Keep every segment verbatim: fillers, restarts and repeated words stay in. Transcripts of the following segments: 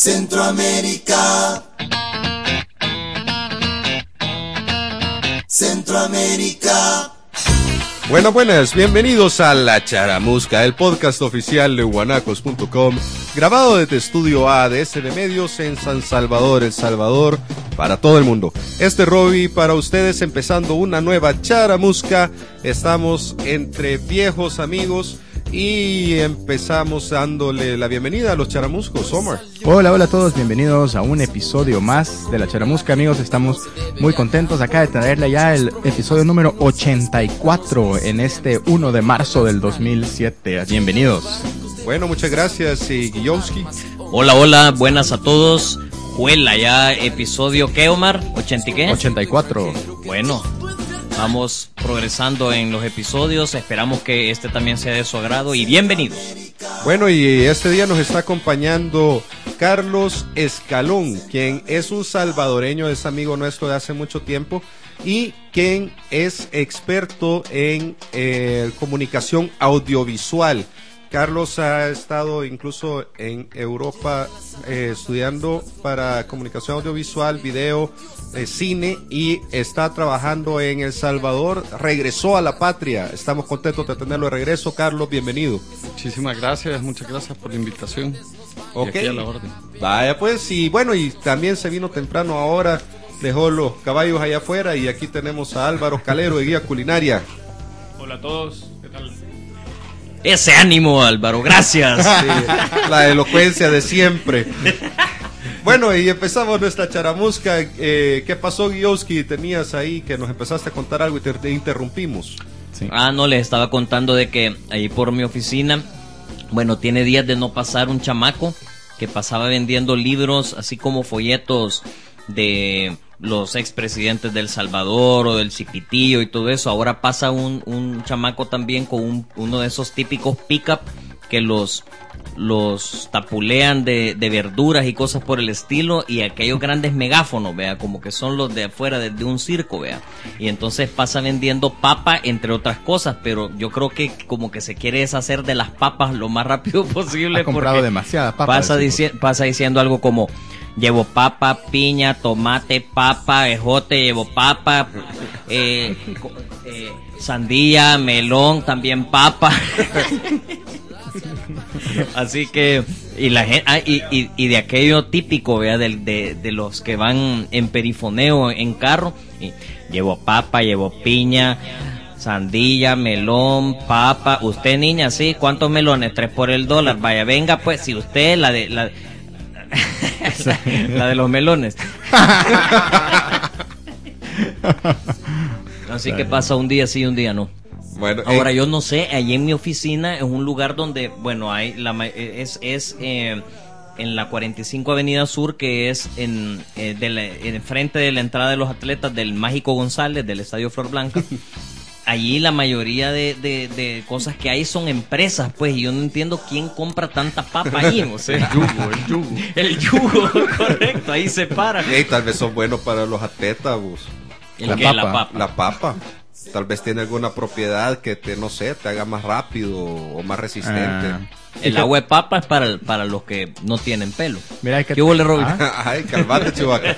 Centroamérica. Centroamérica. Bueno, buenas, bienvenidos a La Charamusca, el podcast oficial de guanacos punto com, grabado desde Estudio A de S D Medios en San Salvador, El Salvador, para todo el mundo. Este es Robbie para ustedes, empezando una nueva Charamusca. Estamos entre viejos amigos y empezamos dándole la bienvenida a los charamuscos. Omar. Hola, hola a todos, bienvenidos a un episodio más de La Charamusca, amigos. Estamos muy contentos acá de traerle ya el episodio número ochenta y cuatro en este uno de marzo del dos mil siete. Bienvenidos. Bueno, muchas gracias, y Guillowski. Hola, hola, buenas a todos. Juela, ya episodio, ¿qué, Omar? ¿ochenta y qué? ochenta y cuatro. Bueno, vamos progresando en los episodios, esperamos que este también sea de su agrado y bienvenidos. Bueno, y este día nos está acompañando Carlos Escalón, quien es un salvadoreño, es amigo nuestro de hace mucho tiempo y quien es experto en eh, comunicación audiovisual. Carlos ha estado incluso en Europa eh, estudiando para comunicación audiovisual, video, eh, cine, y está trabajando en El Salvador. Regresó a la patria. Estamos contentos de tenerlo de regreso. Carlos, bienvenido. Muchísimas gracias, muchas gracias por la invitación. Ok. Y aquí a la orden. Vaya pues, y bueno, y también se vino temprano ahora, dejó los caballos allá afuera, y aquí tenemos a Álvaro Calero de Guía Culinaria. Hola a todos, ¿qué tal? Ese ánimo, Álvaro, gracias. Sí, la elocuencia de siempre. Bueno, y empezamos nuestra charamusca. Eh, ¿Qué pasó, Guillowski? Tenías ahí que nos empezaste a contar algo y te, te interrumpimos. Sí. Ah, no, les estaba contando de que ahí por mi oficina, bueno, tiene días de no pasar un chamaco que pasaba vendiendo libros, así como folletos de los expresidentes de El Salvador o del Cipitío y todo eso. Ahora pasa un, un chamaco también con un, uno de esos típicos pick-up que los, los tapulean de, de verduras y cosas por el estilo, y aquellos grandes megáfonos, vea, como que son los de afuera de, de un circo, vea. Y entonces pasa vendiendo papa, entre otras cosas, pero yo creo que como que se quiere deshacer de las papas lo más rápido posible. Ha comprado porque demasiadas papas. Pasa, dici- pasa diciendo algo como: llevo papa, piña, tomate, papa, ejote, llevo papa, eh, eh, sandía, melón, también papa. Así que, y la gente, ah, y, y, y de aquello típico, vea, de, de, de los que van en perifoneo en carro, y llevo papa, llevo piña, sandía, melón, papa. Usted, niña, sí, ¿cuántos melones? Tres por el dólar. Vaya, venga, pues, si usted, la de, la, la de los melones. Así que pasa un día sí, un día no. Bueno, Ahora eh, yo no sé, allí en mi oficina es un lugar donde, bueno, hay la ma- es es eh, en la cuarenta y cinco Avenida Sur, que es en eh, de la, en frente de la entrada de los atletas del Mágico González del Estadio Flor Blanca. Allí la mayoría de, de, de cosas que hay son empresas, pues, y yo no entiendo quién compra tanta papa ahí, o sea, El yugo, el yugo. el yugo, correcto, ahí se para. hey, tal vez son buenos para los atletas, vos. ¿El La qué? papa. La papa. La papa. Tal vez tiene alguna propiedad que te, no sé, te haga más rápido o más resistente. Ah. El agua de papa es para, para los que no tienen pelo. Mira que ¿Qué hubo, Robin? Ah. Ay, calmate, chivaca.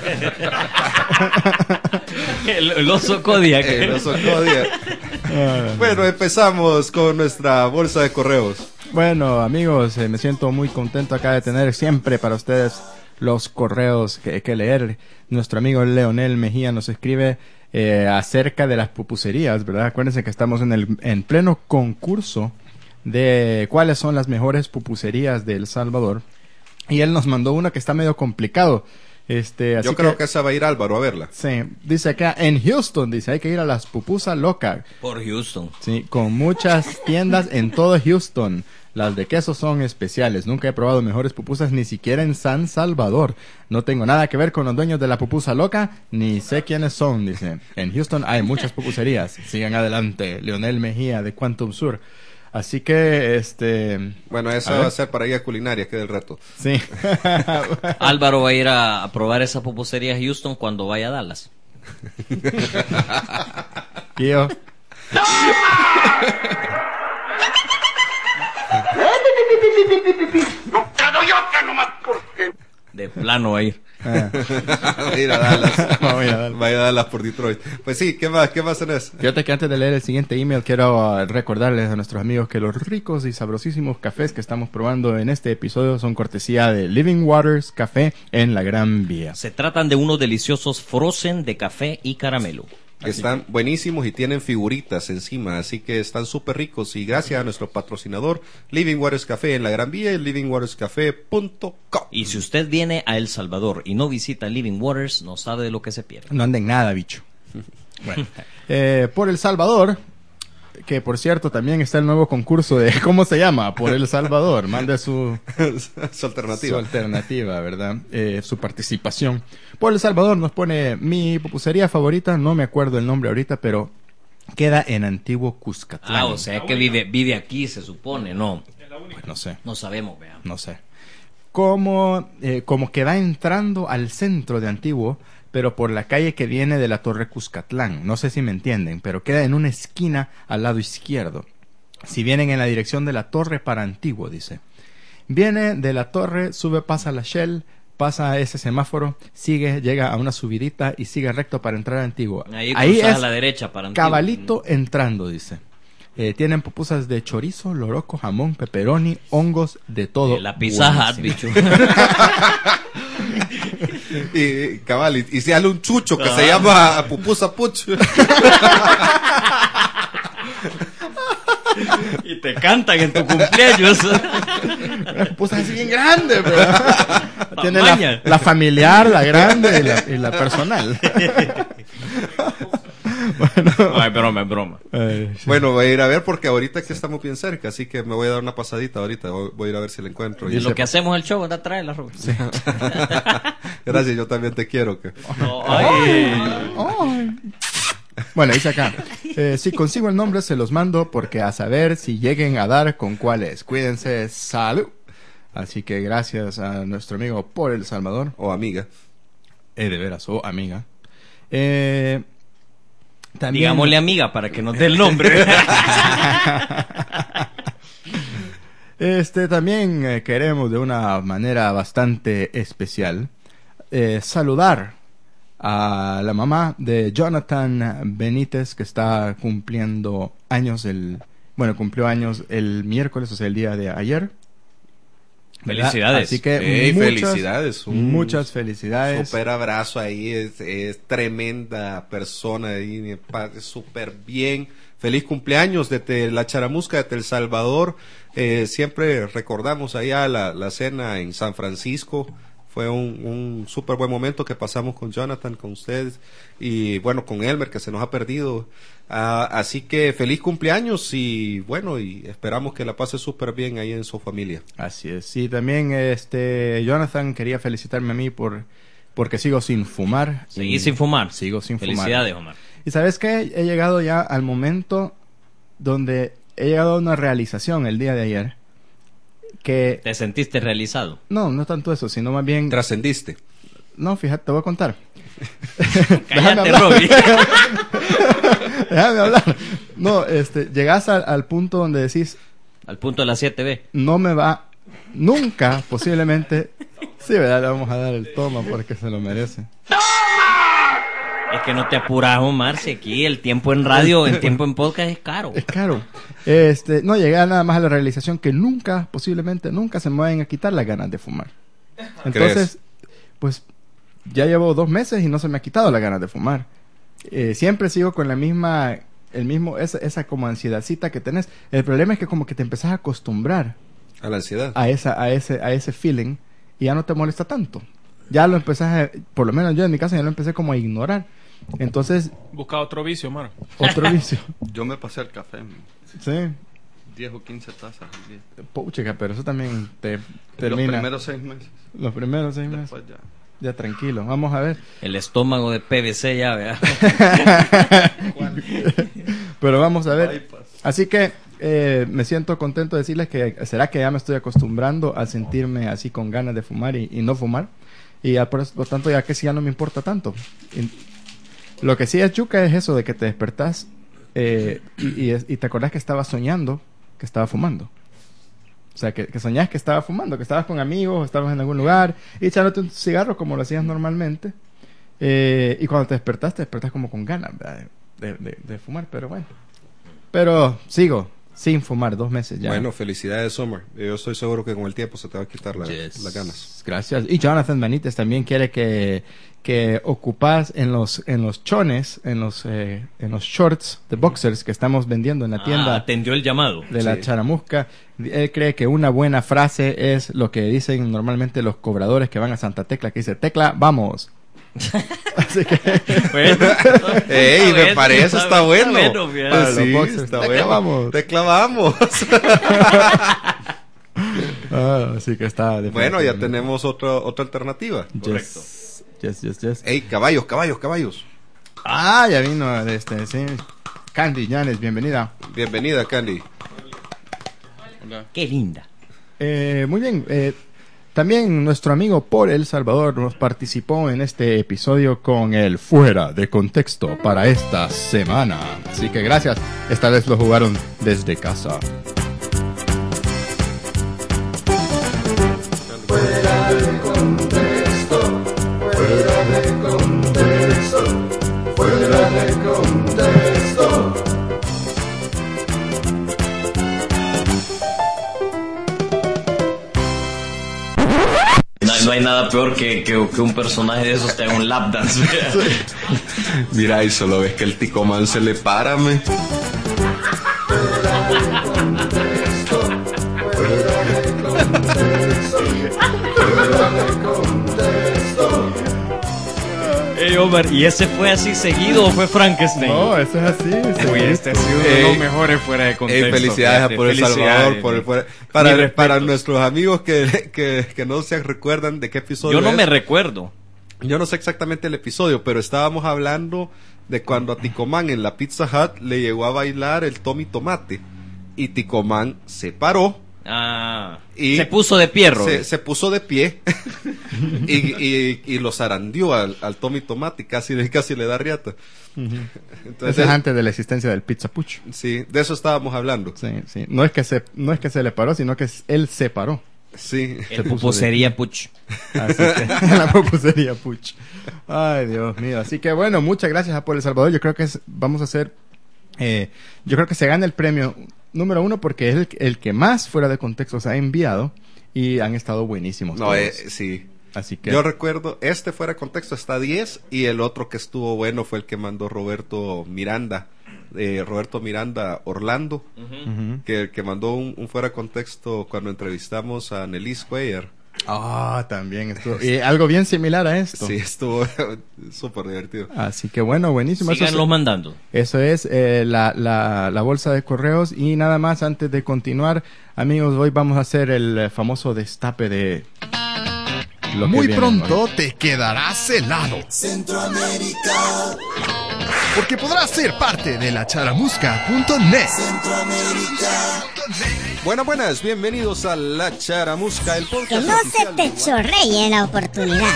el, el oso Kodiak. Eh, no son Kodiak. Bueno, empezamos con nuestra bolsa de correos. Bueno, amigos, eh, me siento muy contento acá de tener siempre para ustedes los correos que, que leer. Nuestro amigo Leonel Mejía nos escribe eh, acerca de las pupuserías, ¿verdad? Acuérdense que estamos en el en pleno concurso de cuáles son las mejores pupuserías de El Salvador, y él nos mandó una que está medio complicado. Este, así Yo creo que esa va a ir Álvaro a verla. Sí, dice acá en Houston, dice, hay que ir a las pupusas locas. Por Houston. Sí, con muchas tiendas en todo Houston. Las de queso son especiales. Nunca he probado mejores pupusas, ni siquiera en San Salvador. No tengo nada que ver con los dueños de la pupusa loca, ni sé quiénes son, dice. En Houston hay muchas pupuserías. Sigan adelante, Leonel Mejía de Quantum Sur. Así que, este... Bueno, esa A va ver. a ser para Guía Culinaria, que es el reto. Sí. Álvaro va a ir a, a probar esa pupusería a Houston cuando vaya a Dallas. Tío. De plano va a ir. Ah. Va a ir a Dallas. Vamos a ir a Dallas. Va a ir a Dallas por Detroit. Pues sí, ¿qué más? ¿Qué más tenés? Fíjate que antes de leer el siguiente email quiero uh, recordarles a nuestros amigos que los ricos y sabrosísimos cafés que estamos probando en este episodio son cortesía de Living Waters Café en la Gran Vía. Se tratan de unos deliciosos frozen de café y caramelo. Están buenísimos y tienen figuritas encima, así que están súper ricos. Y gracias a nuestro patrocinador, Living Waters Café en la Gran Vía y living waters café punto com. Y si usted viene a El Salvador y no visita Living Waters, no sabe de lo que se pierde. No anden nada, bicho. Bueno, eh, por El Salvador, que por cierto también está el nuevo concurso de, ¿cómo se llama? Por El Salvador. Mande su, Su alternativa. su alternativa, ¿verdad? Eh, su participación. Por El Salvador nos pone mi pupusería favorita, no me acuerdo el nombre ahorita, pero queda en Antiguo Cuscatlán. Ah, o sea que vive, vive aquí, se supone, no. Pues no sé, No sabemos, vean. no sé. Como, eh, como que va entrando al centro de Antiguo, pero por la calle que viene de la Torre Cuscatlán. No sé si me entienden, pero queda en una esquina al lado izquierdo. Si vienen en la dirección de la Torre para Antiguo, dice. Viene de la Torre, sube, pasa la Shell, pasa ese semáforo, sigue, llega a una subidita y sigue recto para entrar a Antiguo. Ahí, Ahí cruzas es a la derecha para Antiguo. cabalito entrando, dice. Eh, tienen pupusas de chorizo, loroco, jamón, pepperoni, hongos, de todo. Eh, la Pizza Hut, Buenísimo. bicho. Y, y, cabal, y, y se sale un chucho que Ah. se llama Pupusa Puch. Y te cantan en tu cumpleaños. Unas pupusas así bien grandes, ¿verdad? Tiene la, Tamaña. la familiar, la grande y la, y la personal. No, es broma, es broma. Eh, sí. Bueno, voy a ir a ver porque ahorita que estamos bien cerca, así que me voy a dar una pasadita ahorita. Voy, voy a ir a ver si la encuentro. Y Y- lo que hacemos el show, anda, trae la ropa. Gracias, yo también te quiero. Que... Ay. Bueno, dice acá. Eh, si consigo el nombre, se los mando porque a saber si lleguen a dar con cuáles. Cuídense, salud. Así que gracias a nuestro amigo por El Salvador. O amiga. Eh, de veras, oh, amiga. Eh, también... Digámosle amiga para que nos dé el nombre. Este, también eh, queremos de una manera bastante especial eh, saludar a la mamá de Jonathan Benítez, que está cumpliendo años el, bueno, cumplió años el miércoles, o sea, el día de ayer. ¿Verdad? Felicidades. Así que Hey, muchas, felicidades. Un muchas felicidades. Súper abrazo ahí. Es, es tremenda persona ahí. mi padre, súper bien. Feliz cumpleaños desde la Charamusca, desde El Salvador. Eh, siempre recordamos allá la, la cena en San Francisco. Fue un, un súper buen momento que pasamos con Jonathan, con ustedes y bueno, con Elmer, que se nos ha perdido. Ah, así que feliz cumpleaños y bueno, y esperamos que la pase súper bien ahí en su familia. Así es. Sí, también este Jonathan quería felicitarme a mí por porque sigo sin fumar. Seguí Y sin fumar. Sigo sin fumar. Felicidades, Omar. Y sabes qué, he llegado ya al momento donde he llegado a una realización el día de ayer que ¿Te sentiste realizado? no, no tanto eso, sino más bien Trascendiste. no, fíjate, te voy a contar. Cállate, hablar. Robbie. Déjame hablar. No, este, llegas al, al punto donde decís, Al punto de la siete B. no me va nunca, posiblemente. Sí, ¿verdad? Le vamos a dar el toma porque se lo merece. Es que no te apuras, Omar, si aquí el tiempo en radio, el tiempo en podcast es caro. Es caro. Este, no, llegué nada más a la realización que nunca, posiblemente nunca se me vayan a quitar las ganas de fumar. Entonces, pues ya llevo dos meses y no se me ha quitado las ganas de fumar. Eh, siempre sigo con la misma, el mismo, esa, esa como ansiedadcita que tenés. El problema es que como que te empezás a acostumbrar A la ansiedad. a esa, a ese, a ese feeling y ya no te molesta tanto. Ya lo empezás a, por lo menos yo en mi caso ya lo empecé como a ignorar. Entonces, Busca otro vicio, Omar. otro vicio. Yo me pasé al café, man. Sí. diez o quince tazas al día. Puchica, pero eso también te Los termina. primeros seis meses. Los primeros seis meses. Después ya. Ya tranquilo, vamos a ver. El estómago de P V C ya, vea. Pero vamos a ver. Bypass. Así que eh, me siento contento de decirles que será que ya me estoy acostumbrando a sentirme así con ganas de fumar y, y no fumar. Y ya por, eso- por tanto ya que sí ya no me importa tanto. Y lo que sí es yuca es eso de que te despertás eh, y, y es- y te acordás que estabas soñando que estaba fumando. O sea, que, que soñás que estabas fumando, que estabas con amigos, o estabas en algún lugar y echándote un cigarro como lo hacías normalmente. Eh, y cuando te despertás, te despertás como con ganas, ¿verdad? De, de, de fumar, pero bueno. Pero sigo sin fumar dos meses ya. Bueno, felicidades, Summer. Yo estoy seguro que con el tiempo se te va a quitar la- Yes. las ganas. Gracias. Y Jonathan Benítez también quiere que, que ocupas en los en los chones, en los eh, en los shorts de boxers que estamos vendiendo en la Ah, tienda atendió el llamado. de la Sí. Charamusca. Él cree que una buena frase es lo que dicen normalmente los cobradores que van a Santa Tecla, que dice, Tecla, vamos. Así que Bueno, ¡Ey, me bueno, parece! Está bueno. bueno, fíjate. Para Pues los sí, boxers, está te bueno. clavamos. Te clavamos. ah, así que está Bueno, ya definitivamente. tenemos otra otra alternativa. Correcto. Yes, yes, yes, yes. ¡Ey, caballos, caballos, caballos! Ah, ya vino este, sí. Candy Llanes, bienvenida. Bienvenida, Candy. Hola. Qué linda. Eh, muy bien. Eh, también nuestro amigo por El Salvador nos participó en este episodio con el Fuera de Contexto para esta semana. Así que gracias. Esta vez lo jugaron desde casa. No, no hay nada peor que, que, que un personaje de esos te haga un lap dance. Mira, y solo ves que el Ticomán se le para, me. Ey, Omar, ¿y ese fue así seguido o fue Frankenstein? No, eso es así. Uy, este ha sido uno Ey, de los mejores fuera de contexto. Ey, felicidades a fíjate, por El felicidades. Salvador, por el fuera- Mis para, respetos. para nuestros amigos que, que, que no se recuerdan de qué episodio Yo no es. me recuerdo. Yo no sé exactamente el episodio, pero estábamos hablando de cuando a Ticomán en la Pizza Hut le llegó a bailar el Tommy Tomate y Ticomán se paró. Ah, Y se puso de pie, Se, Robert. se puso de pie y, y, y lo zarandeó al, al Tommy Tomate y casi, casi le da riata. Entonces, Eso es antes de la existencia del Pizza Puch. sí, de eso estábamos hablando. Sí, sí. No es que se, no es que se le paró, sino que él se paró. Sí. El puso pupusería Puch. Así que, la pupusería Puch. Ay, Dios mío. Así que bueno, muchas gracias a Por El Salvador. Yo creo que es- vamos a hacer, eh, yo creo que se gana el premio número uno porque es el, el que más fuera de contexto se ha enviado y han estado buenísimos. No, todos. eh, sí. Así que Yo recuerdo, este fuera de contexto está diez y el otro que estuvo bueno fue el que mandó Roberto Miranda, eh, Roberto Miranda Orlando, Ujú. que, que mandó un, un fuera de contexto cuando entrevistamos a Nelly Square. Ah, también estuvo. Y algo bien similar a esto. Sí, estuvo súper divertido. Así que bueno, buenísimo. Eso Síganlo es- mandando. Eso es eh, la, la, la bolsa de correos. Y nada más antes de continuar, amigos, hoy vamos a hacer el eh, famoso destape de... lo que Muy viene pronto hoy. te quedarás helado. Porque podrás ser parte de la charamusca punto net. Buenas, buenas, bienvenidos a La Charamusca, el podcast Que no se oficial te de- chorree la oportunidad.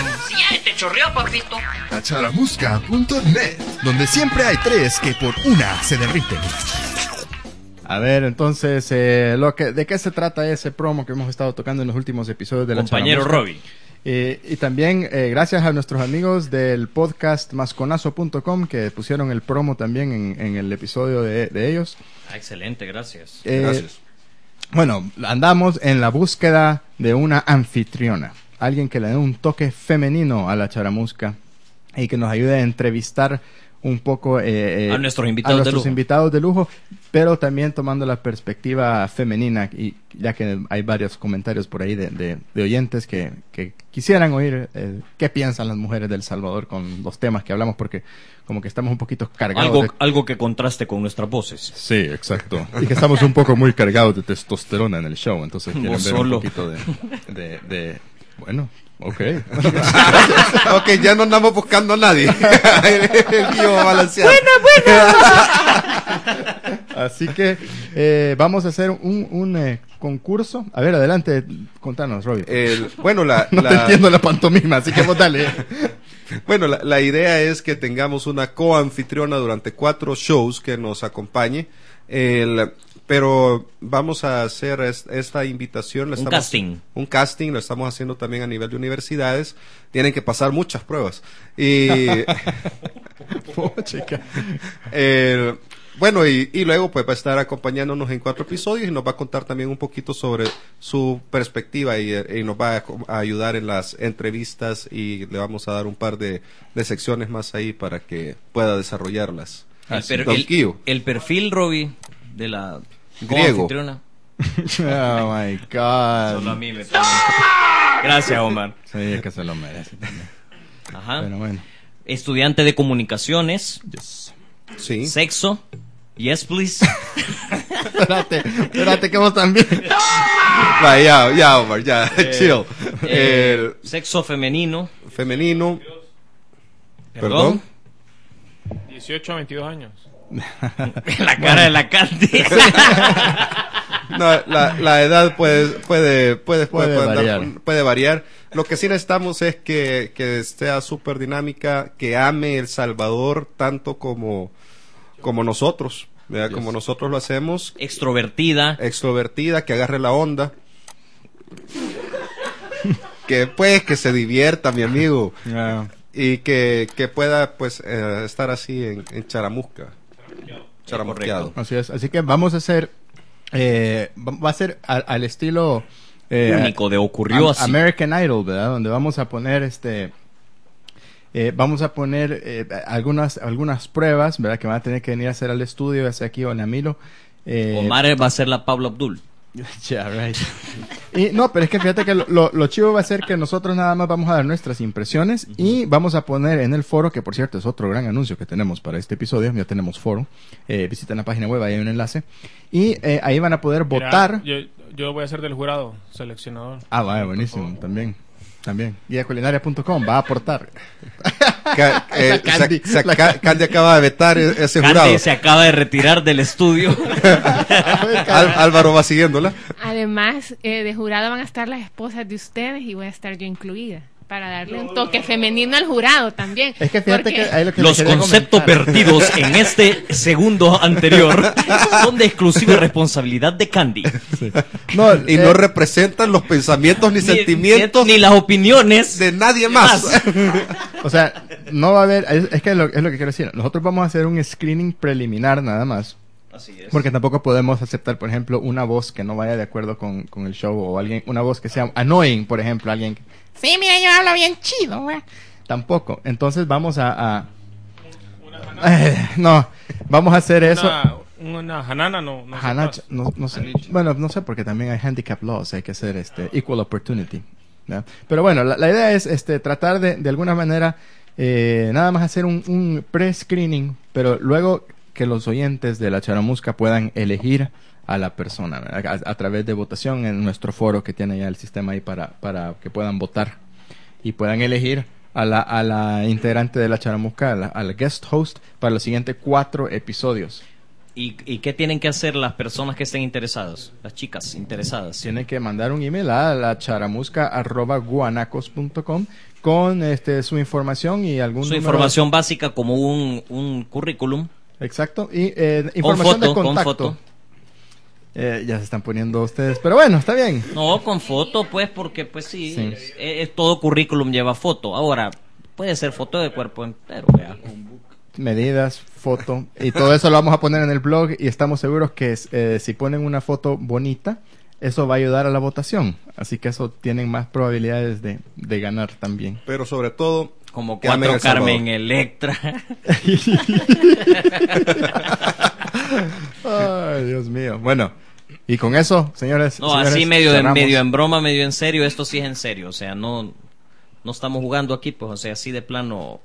La charamusca punto net, donde siempre hay tres que por una se derriten. A ver, entonces, eh, lo que, ¿de qué se trata ese promo que hemos estado tocando en los últimos episodios de la Compañero Charamusca? Robbie. Eh, y también eh, gracias a nuestros amigos del podcast masconazo punto com que pusieron el promo también en, en el episodio de, de ellos. Ah, excelente, gracias. Eh, Gracias. Bueno, andamos en la búsqueda de una anfitriona, alguien que le dé un toque femenino a la charamusca y que nos ayude a entrevistar un poco eh, eh, A nuestros invitados de nuestros lujo. invitados de lujo, pero también tomando la perspectiva femenina, y ya que hay varios comentarios por ahí de, de- de oyentes que, que quisieran oír eh, qué piensan las mujeres del Salvador con los temas que hablamos, porque como que estamos un poquito cargados Algo, de... algo que contraste con nuestras voces. Sí, exacto. Y que estamos un poco muy cargados de testosterona en el show, entonces quieren Vos ver solo. un poquito de, de, de- bueno, ok. Ok, ya no andamos buscando a nadie. El guión va balanceado. Así que eh, vamos a hacer un, un eh, concurso. A ver, adelante, contanos, Robbie. El- bueno, la, no te la- entiendo la pantomima, así que vos dale. bueno, la, la idea es que tengamos una coanfitriona durante cuatro shows que nos acompañe. El, pero vamos a hacer es, esta invitación. Lo Un estamos, casting. Un casting, lo estamos haciendo también a nivel de universidades. Tienen que pasar muchas pruebas. Y... Oh, chica. eh, bueno, y, y luego pues va a estar acompañándonos en cuatro episodios y nos va a contar también un poquito sobre su perspectiva y, y nos va a, a ayudar en las entrevistas y le vamos a dar un par de, de secciones más ahí para que pueda desarrollarlas. El, per- Don el- Kio. el perfil, Robbie, de la Griego. anfitriona. Oh my God. Solo a mí me ponen. Gracias, Omar. Sí, es que se lo merece también. Ajá. Pero bueno. Estudiante de comunicaciones, Yes. Sí. sexo, yes please. Espérate, espérate que vos también. Va, ya, ya, Omar, ya, chill. Eh, El sexo femenino, femenino. perdón. dieciocho a veintidós años. La cara de la Candy. No, la, la edad puede puede puede, puede, Puede puede andar- variar. puede variar. Lo que sí necesitamos es que, que sea súper dinámica, que ame El Salvador tanto como, como nosotros, ¿verdad? Yes. Como nosotros lo hacemos, Extrovertida. extrovertida, que agarre la onda. Que pues que se divierta, mi amigo, Ah, y que, que pueda pues eh, estar así en, en charamusca. Charamusqueado. así es. Así que vamos a hacer. Eh, va va a ser al, al estilo. eh, Único de ocurrió Am- así. American Idol, ¿verdad? Donde vamos a poner este. eh, vamos a poner eh, algunas algunas pruebas, ¿verdad? Que van a tener que venir a hacer al estudio, ya sea aquí o en Amilo. Eh, Omar va a ser la Pablo Abdul. Yeah, right. Y no, pero es que fíjate que lo, lo, lo chivo va a ser que nosotros nada más vamos a dar nuestras impresiones y vamos a poner en el foro, que por cierto es otro gran anuncio que tenemos para este episodio, ya tenemos foro, eh, visiten la página web, ahí hay un enlace, y eh, ahí van a poder Mira, votar. yo, yo voy a ser del jurado, seleccionador. Ah, vaya, buenísimo, también, también. guía culinaria punto com va a aportar. Ca- eh, La Candy, se- se- la Ca- Candy acaba de vetar e- ese Candy jurado. se acaba de retirar del estudio. Al- Álvaro va siguiéndola. Además, eh, de jurado van a estar las esposas de ustedes y voy a estar yo incluida. Para darle un toque femenino al jurado también. Es que fíjate Porque que ahí lo que Los te quería conceptos comentar. vertidos en este segundo anterior son de exclusiva responsabilidad de Candy. No, Y eh, no representan los pensamientos ni, Ni- sentimientos ni las opiniones de nadie más. o sea, no va a haber, es, es que lo, es lo que quiero decir. Nosotros vamos a hacer un screening preliminar nada más. Así es. Porque tampoco podemos aceptar, por ejemplo, una voz que no vaya de acuerdo con, con el show o alguien, una voz que sea annoying, por ejemplo, alguien que, sí, mira, yo hablo bien chido, güey. Tampoco. Entonces vamos a, a- Eh, no, vamos a hacer eso. Una, una hanana no, no se Hana- pasa. no, no sé. Bueno, no sé porque también hay handicap laws, hay que hacer este equal opportunity. ¿ya? Pero bueno, la, la idea es este tratar de de alguna manera eh, nada más hacer un, un pre-screening, pero luego que los oyentes de la Charamusca puedan elegir a la persona ¿verdad? a, a través de votación en nuestro foro que tiene ya el sistema ahí para, para que puedan votar y puedan elegir a la, a la integrante de la Charamusca, a la, a la guest host para los siguientes cuatro episodios. ¿Y, ¿Y qué tienen que hacer las personas que estén interesadas? Las chicas interesadas. Tienen que mandar un email a la charamusca arroba guanacos punto com con este su información y algún Su número- información básica como un, un currículum. Exacto, y eh, información foto, de con contacto. foto. Eh, ya se están poniendo ustedes, pero bueno, está bien. No, con foto, pues, porque pues sí, Sí. Es, es- todo currículum lleva foto. Ahora, puede ser foto de cuerpo entero, vea. Medidas, foto, y todo eso lo vamos a poner en el blog y estamos seguros que eh, si ponen una foto bonita, eso va a ayudar a la votación. Así que eso tienen más probabilidades de, de ganar también. Pero sobre todo, Como que amen cuatro El Salvador. Carmen Electra. Ay, Dios mío. Bueno, y con eso, señores. No, señores, así medio, de, cerramos. medio en broma, medio en serio. Esto sí es en serio. O sea, no, no estamos jugando aquí, pues, o sea, así de plano.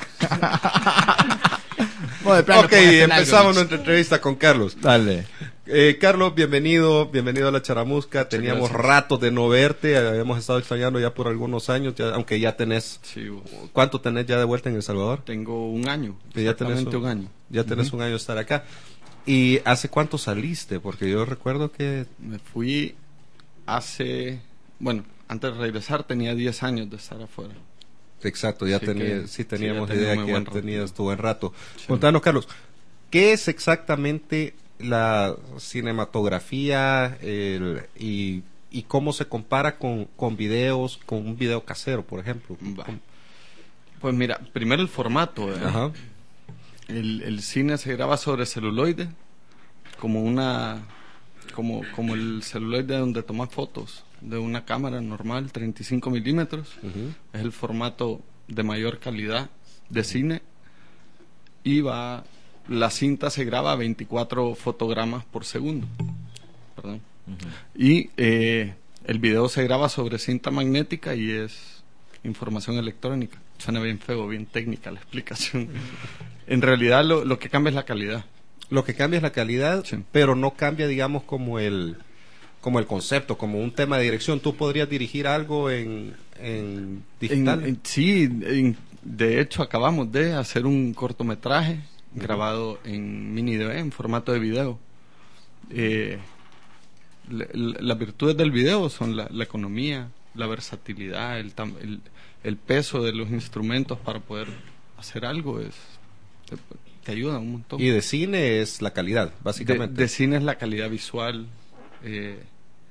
Bueno, de plano, ok, póngase en empezamos algo. nuestra entrevista con Carlos. Dale. Eh, Carlos, bienvenido, bienvenido a la Charamusca. Teníamos ratos de no verte, habíamos estado extrañando ya por algunos años, ya- aunque ya tenés, Sí, vos. ¿cuánto tenés ya de vuelta en El Salvador? Tengo un año. Que ya tenés Exactamente un, un año. Ya tenés un año de estar acá. ¿Y hace cuánto saliste? Porque yo recuerdo que... Me fui hace... Bueno, antes de regresar tenía diez años de estar afuera. Exacto, ya Sí tenía, que- sí teníamos sí, ya tenía idea muy que ya buen rato. tenías tu buen rato. Sí. Contanos, Carlos, ¿qué es exactamente la cinematografía el, y, y cómo se compara con, con videos, con un video casero, por ejemplo? Va. Pues mira, primero el formato. ¿eh? Ajá. El, el cine se graba sobre celuloide, como una, como, como el celuloide donde tomas fotos de una cámara normal, treinta y cinco milímetros. Uh-huh. Es el formato de mayor calidad de cine y va, la cinta se graba a veinticuatro fotogramas por segundo. Perdón. Uh-huh. Y eh, el video se graba sobre cinta magnética y es información electrónica. Suena bien feo, bien técnica la explicación. En realidad lo, lo que cambia es la calidad. Lo que cambia es la calidad, sí. Pero no cambia, digamos, como el como el concepto, como un tema de dirección. ¿Tú podrías dirigir algo en, en digital? En, en, sí, en, de hecho acabamos de hacer un cortometraje uh-huh. grabado en mini D V, en formato de video. Eh, la, la, las virtudes del video son la, la economía, la versatilidad, el, el, el peso de los instrumentos para poder hacer algo es te ayuda un montón. Y de cine es la calidad, básicamente. De, de cine es la calidad visual. Eh,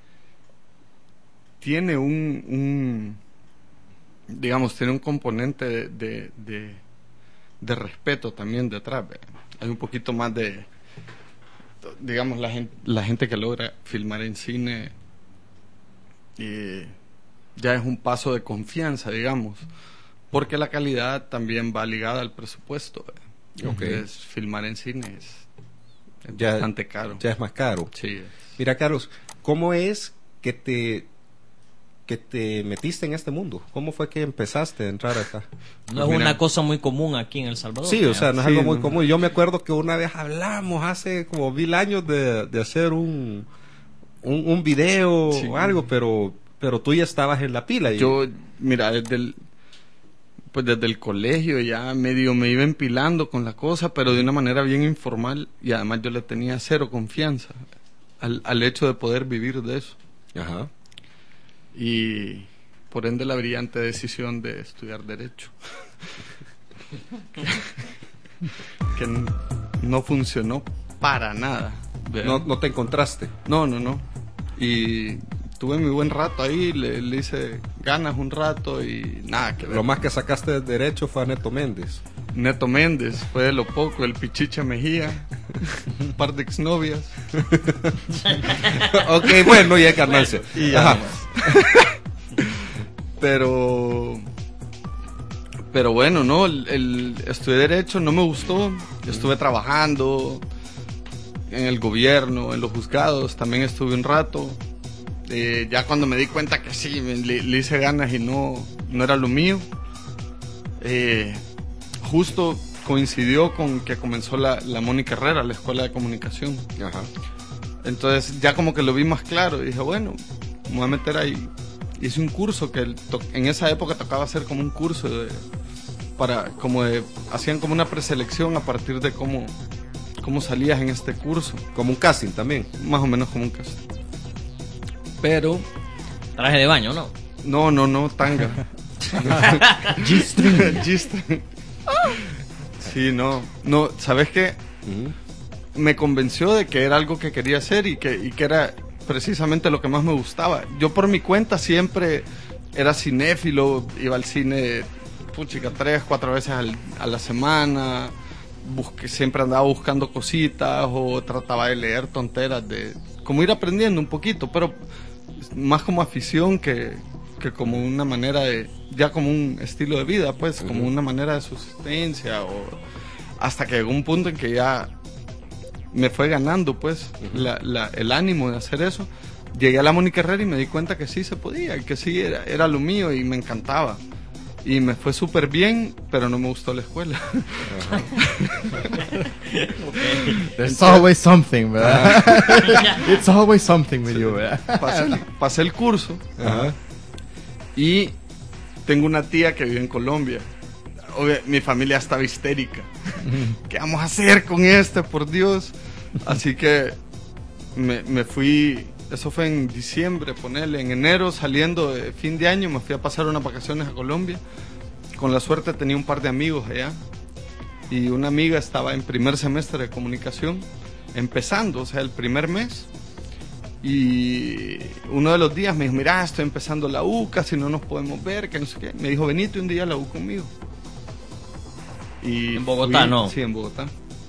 tiene un, un digamos, tiene un componente de, de, de, de respeto también detrás. ¿ve? Hay un poquito más de, digamos, la gente, la gente que logra filmar en cine eh, ya es un paso de confianza, digamos, porque la calidad también va ligada al presupuesto. ¿ve? Okay. Entonces, filmar en cine es, es ya, bastante caro. Ya es más caro. Sí. Mira, Carlos, ¿cómo es que te que te metiste en este mundo? ¿Cómo fue que empezaste a entrar acá? No pues es mira, una cosa muy común aquí en El Salvador. Sí, o sea, no es sí, algo muy no. común. Yo me acuerdo que una vez hablamos hace como mil años de, de hacer un, un, un video sí. o algo, pero pero tú ya estabas en la pila. Y... Yo, mira, desde el, pues desde el colegio ya medio me iba empilando con la cosa, pero de una manera bien informal, y además yo le tenía cero confianza al, al hecho de poder vivir de eso. Ajá. Y por ende la brillante decisión de estudiar Derecho. que, que no funcionó para nada. No, no te encontraste. No, no, no. Y tuve mi buen rato ahí, le, le hice ganas un rato y nada que ver. Lo más que sacaste de Derecho fue a Neto Méndez. Neto Méndez, fue de lo poco, el Pichicha Mejía, un par de exnovias. Ok, bueno, ya carnalse. Y ya. pero, pero bueno, no, el, el estudié Derecho, no me gustó. Estuve trabajando en el gobierno, en los juzgados, también estuve un rato. Eh, ya cuando me di cuenta que sí, me, le, le hice ganas y no, no era lo mío. Eh, justo coincidió con que comenzó la, la Mónica Herrera, la Escuela de Comunicación. Ajá. Entonces ya como que lo vi más claro y dije, bueno, me voy a meter ahí. Hice un curso que el to- en esa época tocaba hacer como un curso de, para, como de, hacían como una preselección a partir de cómo, cómo salías en este curso. Como un casting también. Más o menos como un casting. Pero... Traje de baño, ¿no? No, no, no, tanga. G-string. G-string. Sí, no, no, ¿sabes qué? Uh-huh. Me convenció de que era algo que quería hacer y que, y que era precisamente lo que más me gustaba. Yo por mi cuenta siempre era cinéfilo, iba al cine, puchica, tres, cuatro veces al, a la semana, busqué, siempre andaba buscando cositas o trataba de leer tonteras, de como ir aprendiendo un poquito, pero más como afición que, que como una manera de, ya como un estilo de vida, pues, uh-huh. como una manera de subsistencia, o hasta que llegó un punto en que ya me fue ganando, pues, uh-huh. la, la, el ánimo de hacer eso. Llegué a la Mónica Herrera y me di cuenta que sí se podía, que sí era, era lo mío y me encantaba. Y me fue súper bien, pero no me gustó la escuela. Okay. There's always something, ¿verdad? It's always something with you, ¿verdad? Pasé el, pasé el curso. Ajá. Y tengo una tía que vive en Colombia. Obvio, mi familia estaba histérica. ¿Qué vamos a hacer con este, por Dios? Así que me, me fui, eso fue en diciembre, ponele, en enero, saliendo de fin de año, me fui a pasar unas vacaciones a Colombia. Con la suerte tenía un par de amigos allá. Y una amiga estaba en primer semestre de comunicación empezando, o sea, el primer mes. Y uno de los días me dijo, mira, estoy empezando la U, casi no nos podemos ver, que no sé qué. Me dijo, venite un día a la U conmigo. Y en Bogotá, fui, ¿no? Sí, en Bogotá.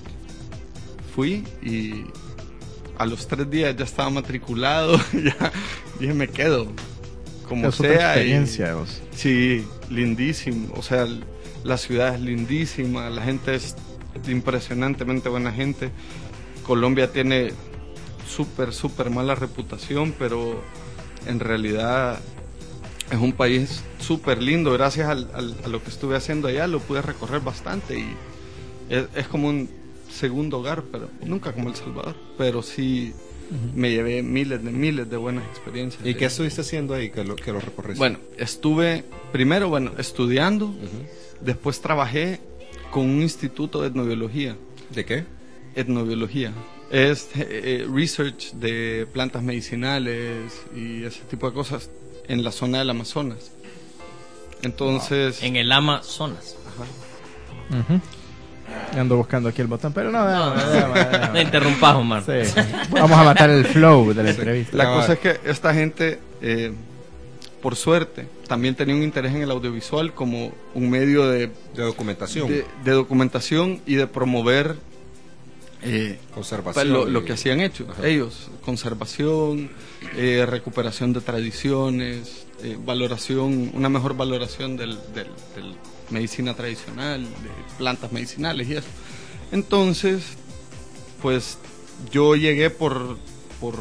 Fui y a los tres días ya estaba matriculado. Ya dije, me quedo. Como es sea. otra experiencia, y, vos. sí, lindísimo. O sea, la ciudad es lindísima, la gente es impresionantemente buena gente. Colombia tiene súper, súper mala reputación, pero en realidad es un país súper lindo. Gracias al, al, a lo que estuve haciendo allá, lo pude recorrer bastante y es, es como un segundo hogar, pero nunca como El Salvador, pero sí uh-huh. me llevé miles de miles de buenas experiencias. ¿Y qué estuviste haciendo ahí que lo, que lo recorriste? Bueno, estuve primero, bueno, estudiando, uh-huh. después trabajé con un instituto de etnobiología. ¿De qué? Etnobiología. Es eh, research de plantas medicinales y ese tipo de cosas en la zona del Amazonas. Entonces... Wow. En el Amazonas. Ajá. Uh-huh. Ando buscando aquí el botón, pero no, no, no, no, no, no. No interrumpas, Omar. Sí. Vamos a matar el flow de la entrevista. La cosa es que esta gente, eh, por suerte, también tenía un interés en el audiovisual como un medio de... De documentación. De, de documentación y de promover... Eh, conservación lo, lo que hacían hecho Ajá. ellos, conservación, eh, recuperación de tradiciones, eh, valoración, una mejor valoración del, del, del medicina tradicional, de plantas medicinales y eso. Entonces, pues yo llegué por por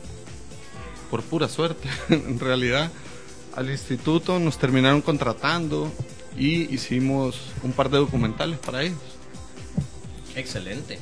por pura suerte, en realidad, al instituto, nos terminaron contratando y hicimos un par de documentales para ellos. Excelente.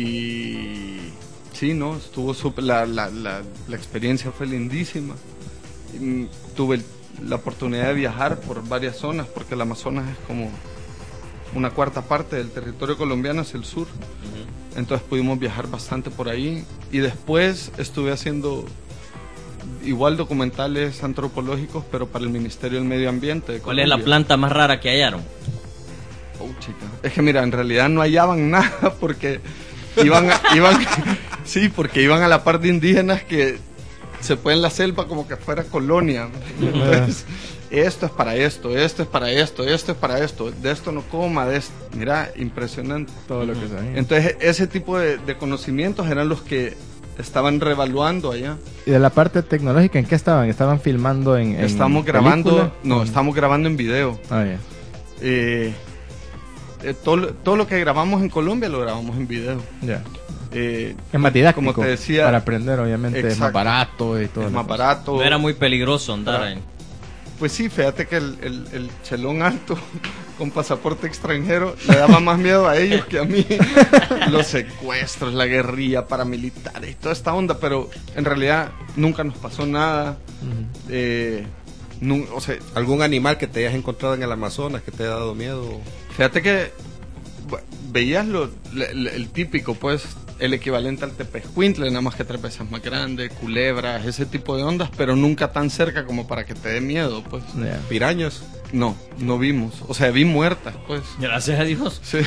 Y sí, no, estuvo súper, la, la, la, la experiencia fue lindísima. Y tuve el, la oportunidad de viajar por varias zonas, porque el Amazonas es como una cuarta parte del territorio colombiano hacia el sur. Uh-huh. Entonces pudimos viajar bastante por ahí. Y después estuve haciendo igual documentales antropológicos, pero para el Ministerio del Medio Ambiente de ¿Cuál es Colombia. la planta más rara que hallaron? Oh, chica. Es que mira, en realidad no hallaban nada porque iban, a, iban, sí, porque iban a la par de indígenas que se fue en la selva como que fuera colonia. Entonces, esto es para esto, esto es para esto, esto es para esto, de esto no coma, de esto. Mira, impresionante. Todo lo que sabía. Entonces, ese tipo de, de conocimientos eran los que estaban revaluando allá. ¿Y de la parte tecnológica en qué estaban? ¿Estaban filmando en, en Estamos grabando, película? no, estamos grabando en video. Ah, ya. Eh, eh, todo, todo lo que grabamos en Colombia lo grabamos en video. Ya. Eh, es más didáctico, como te decía, para aprender, obviamente. exacto. Es más barato y todo. Es más barato. No era muy peligroso andar Para, en... Pues sí, fíjate que el, el, el chelón alto con pasaporte extranjero le daba más miedo a ellos que a mí. Los secuestros, la guerrilla paramilitar y toda esta onda, pero en realidad nunca nos pasó nada. Uh-huh. eh, no, o sea, ¿algún animal que te hayas encontrado en el Amazonas que te haya dado miedo? Fíjate que veías lo, el, el típico, pues, el equivalente al tepezcuintle, nada más que tres veces más grande, culebras, ese tipo de ondas, pero nunca tan cerca como para que te dé miedo, pues. Yeah. ¿Pirañas? No, no vimos. O sea, vi muertas, pues. Gracias a Dios. Sí.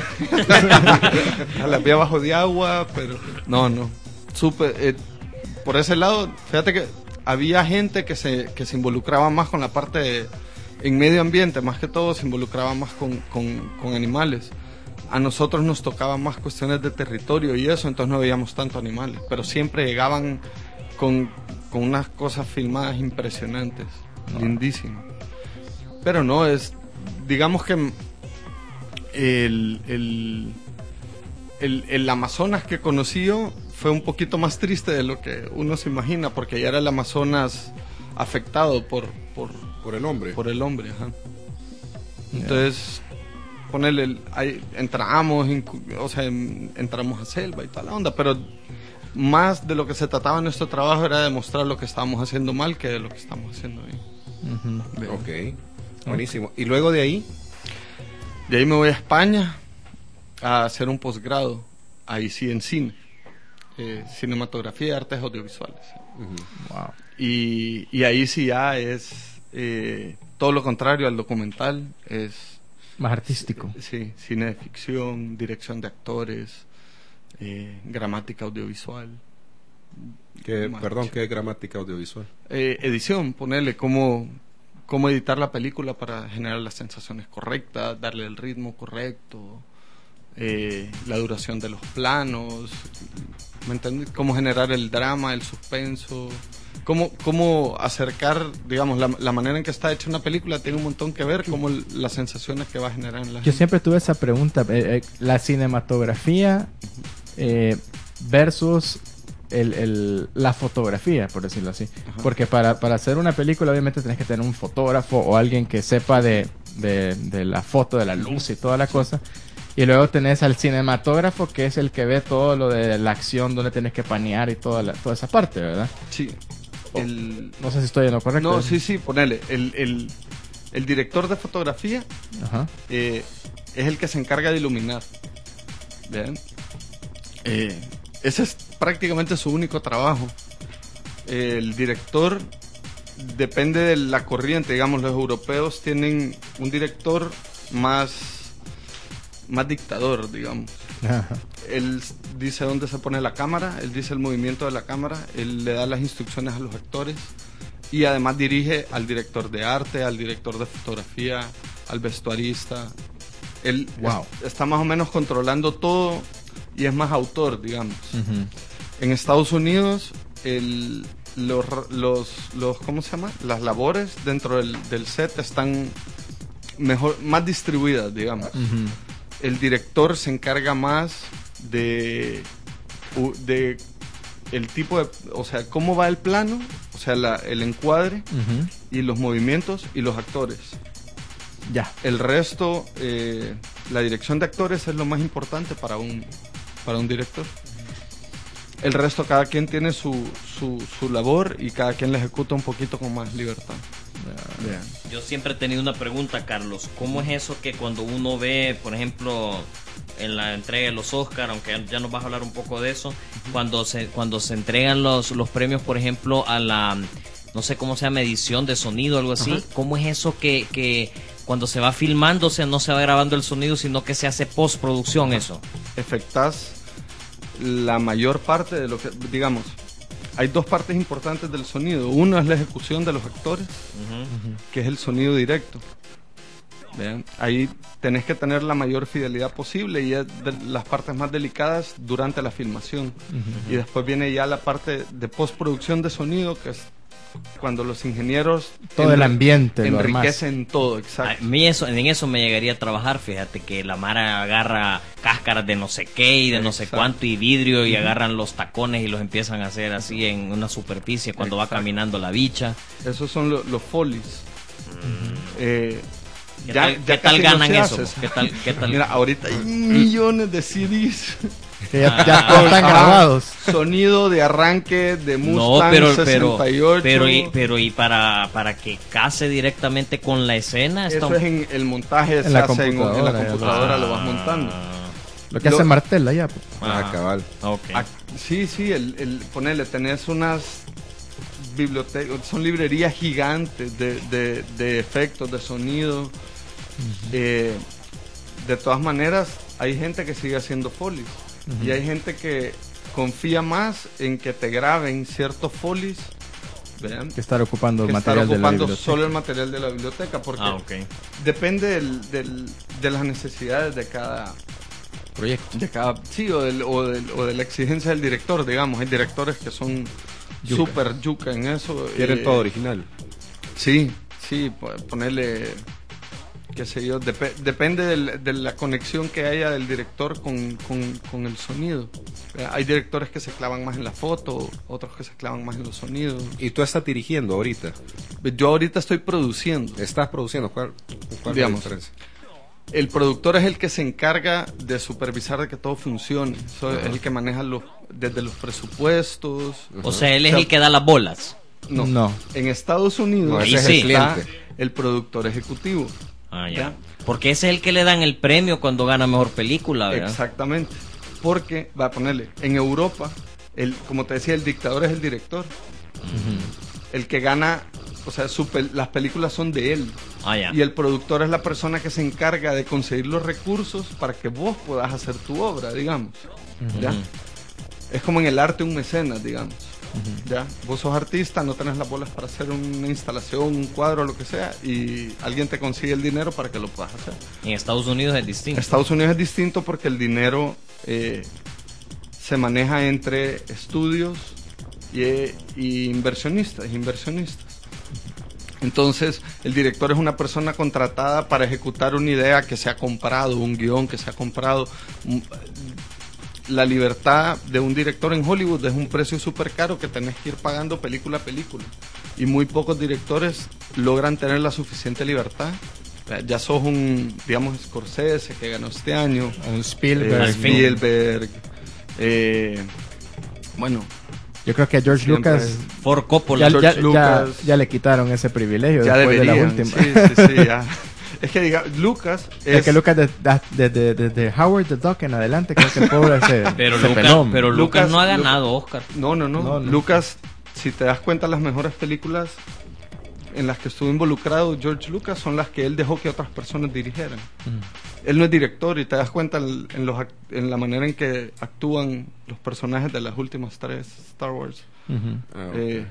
Las vi abajo de agua, pero... No, no. Súper... Eh, por ese lado, fíjate que había gente que se, que se involucraba más con la parte de... En medio ambiente, más que todo, se involucraba más con, con, con animales. A nosotros nos tocaban más cuestiones de territorio y eso, entonces no veíamos tanto animales, pero siempre llegaban con, con unas cosas filmadas impresionantes, no. lindísimas. Pero no, es, digamos que el, el, el, el Amazonas que conocí yo fue un poquito más triste de lo que uno se imagina, porque ya era el Amazonas afectado por, por, por el hombre. Por el hombre, ajá. Entonces... ponerle, ahí, entramos, o sea, entramos a selva y toda la onda, pero más de lo que se trataba en nuestro trabajo era demostrar lo que estábamos haciendo mal que de lo que estamos haciendo bien. Uh-huh. Ok, buenísimo. ¿Y luego de ahí? De ahí me voy a España a hacer un posgrado, ahí sí en cine, eh, cinematografía y artes audiovisuales. Uh-huh. Wow. Y, y ahí sí ya es eh, todo lo contrario al documental, es... más artístico. Sí, cine de ficción, dirección de actores, eh, gramática audiovisual. Que, Más. perdón, ¿qué es gramática audiovisual? Eh, edición, ponerle cómo, cómo editar la película para generar las sensaciones correctas, darle el ritmo correcto, eh, la duración de los planos, ¿me entiendes? Cómo generar el drama, el suspenso, cómo, cómo acercar, digamos, la, la manera en que está hecha una película tiene un montón que ver con el- las sensaciones que va a generar en la Yo gente. siempre tuve esa pregunta, eh, eh, la cinematografía eh, versus el, el- la fotografía, por decirlo así. Ajá. Porque para, para hacer una película obviamente tenés que tener un fotógrafo o alguien que sepa de, de, de la foto, de la luz y toda la cosa. Y luego tenés al cinematógrafo, que es el que ve todo lo de la acción, donde tenés que panear y toda, la- toda esa parte, ¿verdad? Sí. El, No sé si estoy en lo correcto. no, sí, sí, ponele. El, el, el director de fotografía Ajá. eh, es el que se encarga de iluminar. ¿Bien? Eh, ese es prácticamente su único trabajo. El director depende de la corriente. Digamos, los europeos tienen un director más, más dictador, digamos. Ajá. Él dice dónde se pone la cámara, él dice el movimiento de la cámara, él le da las instrucciones a los actores y además dirige al director de arte, al director de fotografía, al vestuarista. Él Wow. es- está más o menos controlando todo y es más autor, digamos. Ujú. En Estados Unidos, el, los, los, los, ¿cómo se llama? Las labores dentro del, del set están mejor, más distribuidas, digamos. Ujú. El director se encarga más de, u- de el tipo de, o sea, cómo va el plano, o sea, la- el encuadre Ujú. y los movimientos y los actores. Ya. El resto, eh, la dirección de actores es lo más importante para un, para un director. El resto, cada quien tiene su, su, su labor y cada quien la ejecuta un poquito con más libertad. Bien. Yo siempre he tenido una pregunta, Carlos. ¿Cómo es eso que cuando uno ve, por ejemplo, en la entrega de los Oscar, aunque ya nos vas a hablar un poco de eso, cuando se cuando se entregan los, los premios, por ejemplo, a la, no sé cómo se llama, edición de sonido o algo así, Ajá. ¿cómo es eso que, que cuando se va filmando, o sea, no se va grabando el sonido, sino que se hace postproducción eso? Efectas la mayor parte de lo que, digamos, hay dos partes importantes del sonido. Uno es la ejecución de los actores, que es el sonido directo. Vean, ahí tenés que tener la mayor fidelidad posible y es de las partes más delicadas durante la filmación. Y después viene ya la parte de postproducción de sonido, que es cuando los ingenieros Todo el enri- ambiente lo armás. enriquecen todo, A exacto. mí eso, en eso me llegaría a trabajar, fíjate que la Mara agarra cáscaras de no sé qué y de no sé Exacto. cuánto y vidrio y agarran los tacones y los empiezan a hacer así en una superficie cuando Exacto. va caminando la bicha. Esos son lo- los folies. Eh, ¿Qué ya- tal, ya qué tal casi no ganan se eso? hace. ¿Qué tal, qué tal? Mira, ahorita hay millones de C Ds. Que ya, Ah. ya todos están Ajá. grabados. Sonido de arranque de no, Mustang pero, sesenta y pero, ocho. pero, y, pero y para, para que case directamente con la escena. está Eso un- es en el montaje, se la hace en, en computadora, la ya. computadora, lo vas Ah, montando. Lo que Lo- hace Martel allá. pues. Ah, ajá. cabal. Ok. Ah, sí, sí, el, el, ponele, tenés unas bibliotecas, son librerías gigantes de, de, de efectos, de sonido. Eh, de todas maneras, hay gente que sigue haciendo folies y hay gente que confía más en que te graben ciertos folies, vean, Que estar ocupando que estar material de la ocupando biblioteca. solo el material de la biblioteca, porque Ah, ok. depende del, del- de las necesidades de cada proyecto. de cada sí o, del- o, del- o de la exigencia del director, digamos. Hay directores que son Yuca. súper yuca en eso. Quieren eh, todo original. Sí, sí, po- ponerle, qué sé yo, depe- depende del- de la conexión que haya del director con, con- con el sonido. Eh, Hay directores que se clavan más en la foto, otros que se clavan más en los sonidos. Y tú estás dirigiendo ahorita. Yo ahorita estoy produciendo. Estás produciendo. ¿Cuál, cuál Digamos. es la diferencia? El productor es el que se encarga de supervisar de que todo funcione. So, es el que maneja los, desde los presupuestos. O sea, él es O sea, el que da las bolas. No. No. En Estados Unidos No, ese es está el cliente. el productor ejecutivo. Ah, ya. Ya. Porque ese es el que le dan el premio cuando gana mejor película, ¿verdad? Exactamente. Porque, va a ponerle, en Europa, el, como te decía, el dictador es el director. El que gana, o sea, su pel- las películas son de él. Ah, ya. Y el productor es la persona que se encarga de conseguir los recursos para que vos puedas hacer tu obra, digamos. ¿ya? Ujú. Es como en el arte un mecenas, digamos. ¿Ya? Vos sos artista, no tenés las bolas para hacer una instalación, un cuadro, lo que sea, y alguien te consigue el dinero para que lo puedas hacer. En Estados Unidos es distinto. Estados Unidos es distinto porque el dinero eh, se maneja entre estudios y, eh, y inversionistas, inversionistas. Entonces, el director es una persona contratada para ejecutar una idea que se ha comprado, un guión que se ha comprado. Un- La libertad de un director en Hollywood es un precio súper caro que tenés que ir pagando película a película. Y muy pocos directores logran tener la suficiente libertad. Eh, Ya sos un, digamos, Scorsese que ganó este año. Un eh, Spielberg. Spielberg. eh, bueno, Yo creo que a George Siempre Lucas es- Ford ya, Coppola. George ya- ya- Lucas. ya le quitaron ese privilegio ya después deberían. de la última. Sí, sí, sí, ya. Es que diga, Lucas es, Es que Lucas desde de, de, de, de Howard the Duck en adelante creo que el pobre se, Pero, se Lucas, peló. pero Lucas Lucas- no ha Lu- ganado Oscar. No, no, no, No, no. Lucas, si te das cuenta, las mejores películas en las que estuvo involucrado George Lucas son las que él dejó que otras personas dirigieran. Él no es director y te das cuenta en, en los, ac- en la manera en que actúan los personajes de las últimas tres Star Wars. Ujú. Ah, ok. Eh,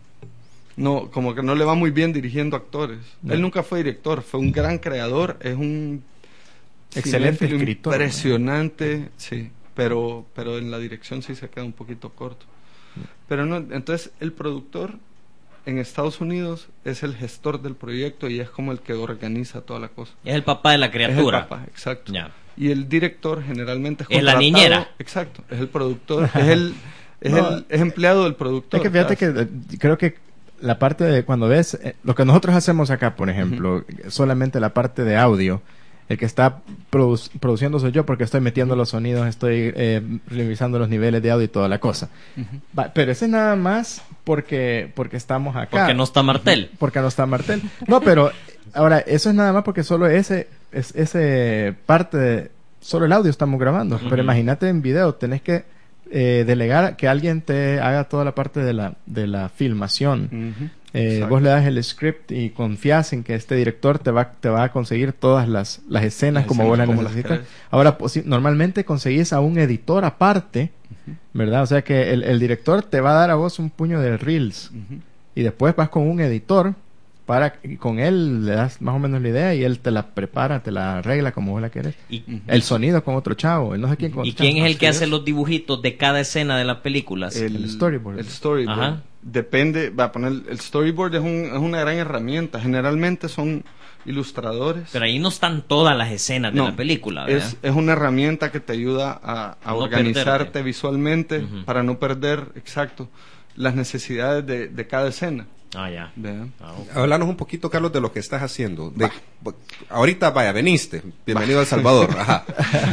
no, como que no le va muy bien dirigiendo actores. No. Él nunca fue director, fue un gran creador, es un Excelente cinéfilo escritor. impresionante, sí, pero pero en la dirección sí se queda un poquito corto. Pero no, entonces el productor en Estados Unidos es el gestor del proyecto y es como el que organiza toda la cosa. Es el papá de la Es criatura. el papá, exacto. Ya. Y el director generalmente es Es la contratado- niñera. Exacto, es el productor, es el es No, el es empleado del productor. Es que fíjate que ¿sabes? eh, creo que la parte de cuando ves eh, lo que nosotros hacemos acá, por ejemplo, solamente la parte de audio, el que está produ- produciendo soy yo porque estoy metiendo los sonidos, estoy eh, revisando los niveles de audio y toda la cosa. Ujú. Va, pero ese es nada más porque porque estamos acá. Porque no está Martel. Porque no está Martel. No, pero ahora eso es nada más porque solo ese es ese parte de solo el audio estamos grabando. Pero Ujú. imagínate en video tenés que eh, delegar que alguien te haga toda la parte de la de la filmación. Ujú. Eh, Exacto. vos le das el script y confías en que este director te va te va a conseguir todas las las escenas Las como escenas vos las como las necesitas. querés. Ahora pues, sí, normalmente conseguís a un editor aparte, ¿verdad? O sea que el, el director te va a dar a vos un puño de reels Ujú. y después vas con un editor para y con él le das más o menos la idea y él te la prepara, te la arregla como vos la querés. ¿Y, El sonido con otro chavo, él no sé quién con y otro quién chavo. es el que Así hace es. los dibujitos de cada escena de las películas? El storyboard. El storyboard. Ajá. Depende, va a poner el storyboard es, un, es una gran herramienta. Generalmente son ilustradores. Pero ahí no están todas las escenas de No, la película, ¿verdad? es, es una herramienta que te ayuda a, a No organizarte perderte. visualmente Ujú. para no perder, exacto, las necesidades de, de cada escena. Ah, ya. ¿Verdad? Ah, ok. Háblanos un poquito, Carlos, de lo que estás haciendo. De, ahorita, vaya, veniste. Bienvenido a El Salvador. Ajá.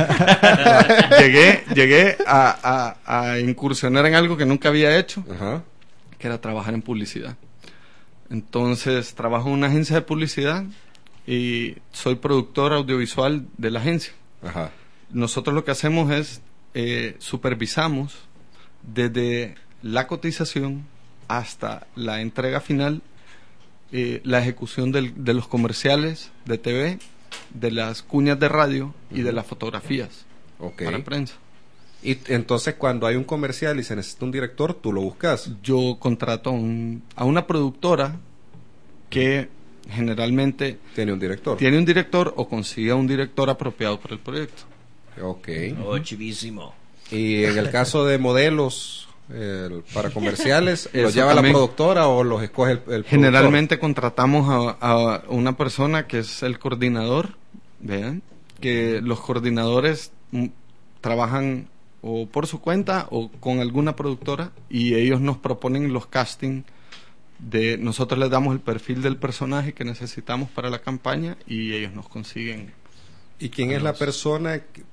llegué llegué a, a- a incursionar en algo que nunca había hecho, Ajá. que era trabajar en publicidad. Entonces, trabajo en una agencia de publicidad y soy productor audiovisual de la agencia. Ajá. Nosotros lo que hacemos es eh, supervisamos desde la cotización hasta la entrega final, eh, la ejecución del- de los comerciales de T V, de las cuñas de radio y de las fotografías Ok. para prensa. Y entonces, cuando hay un comercial y se necesita un director, tú lo buscas. Yo contrato a, un- a una productora que generalmente Tiene un director. tiene un director o consigue a un director apropiado para el proyecto. Ok. Oh, chivísimo. Y en el caso de modelos el- para comerciales, ¿los Eso lleva también. la productora o los escoge el, el productor? Generalmente contratamos a, a una persona que es el coordinador, vean, que los coordinadores mm, trabajan o por su cuenta o con alguna productora y ellos nos proponen los castings de nosotros les damos el perfil del personaje que necesitamos para la campaña y ellos nos consiguen. ¿Y quién a es la los- persona que-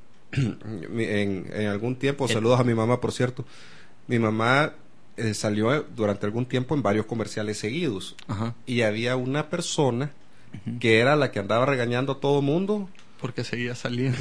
en, en algún tiempo, El- saludos a mi mamá, por cierto, mi mamá eh, salió durante algún tiempo en varios comerciales seguidos Ajá. y había una persona que era la que andaba regañando a todo mundo. Porque seguía saliendo.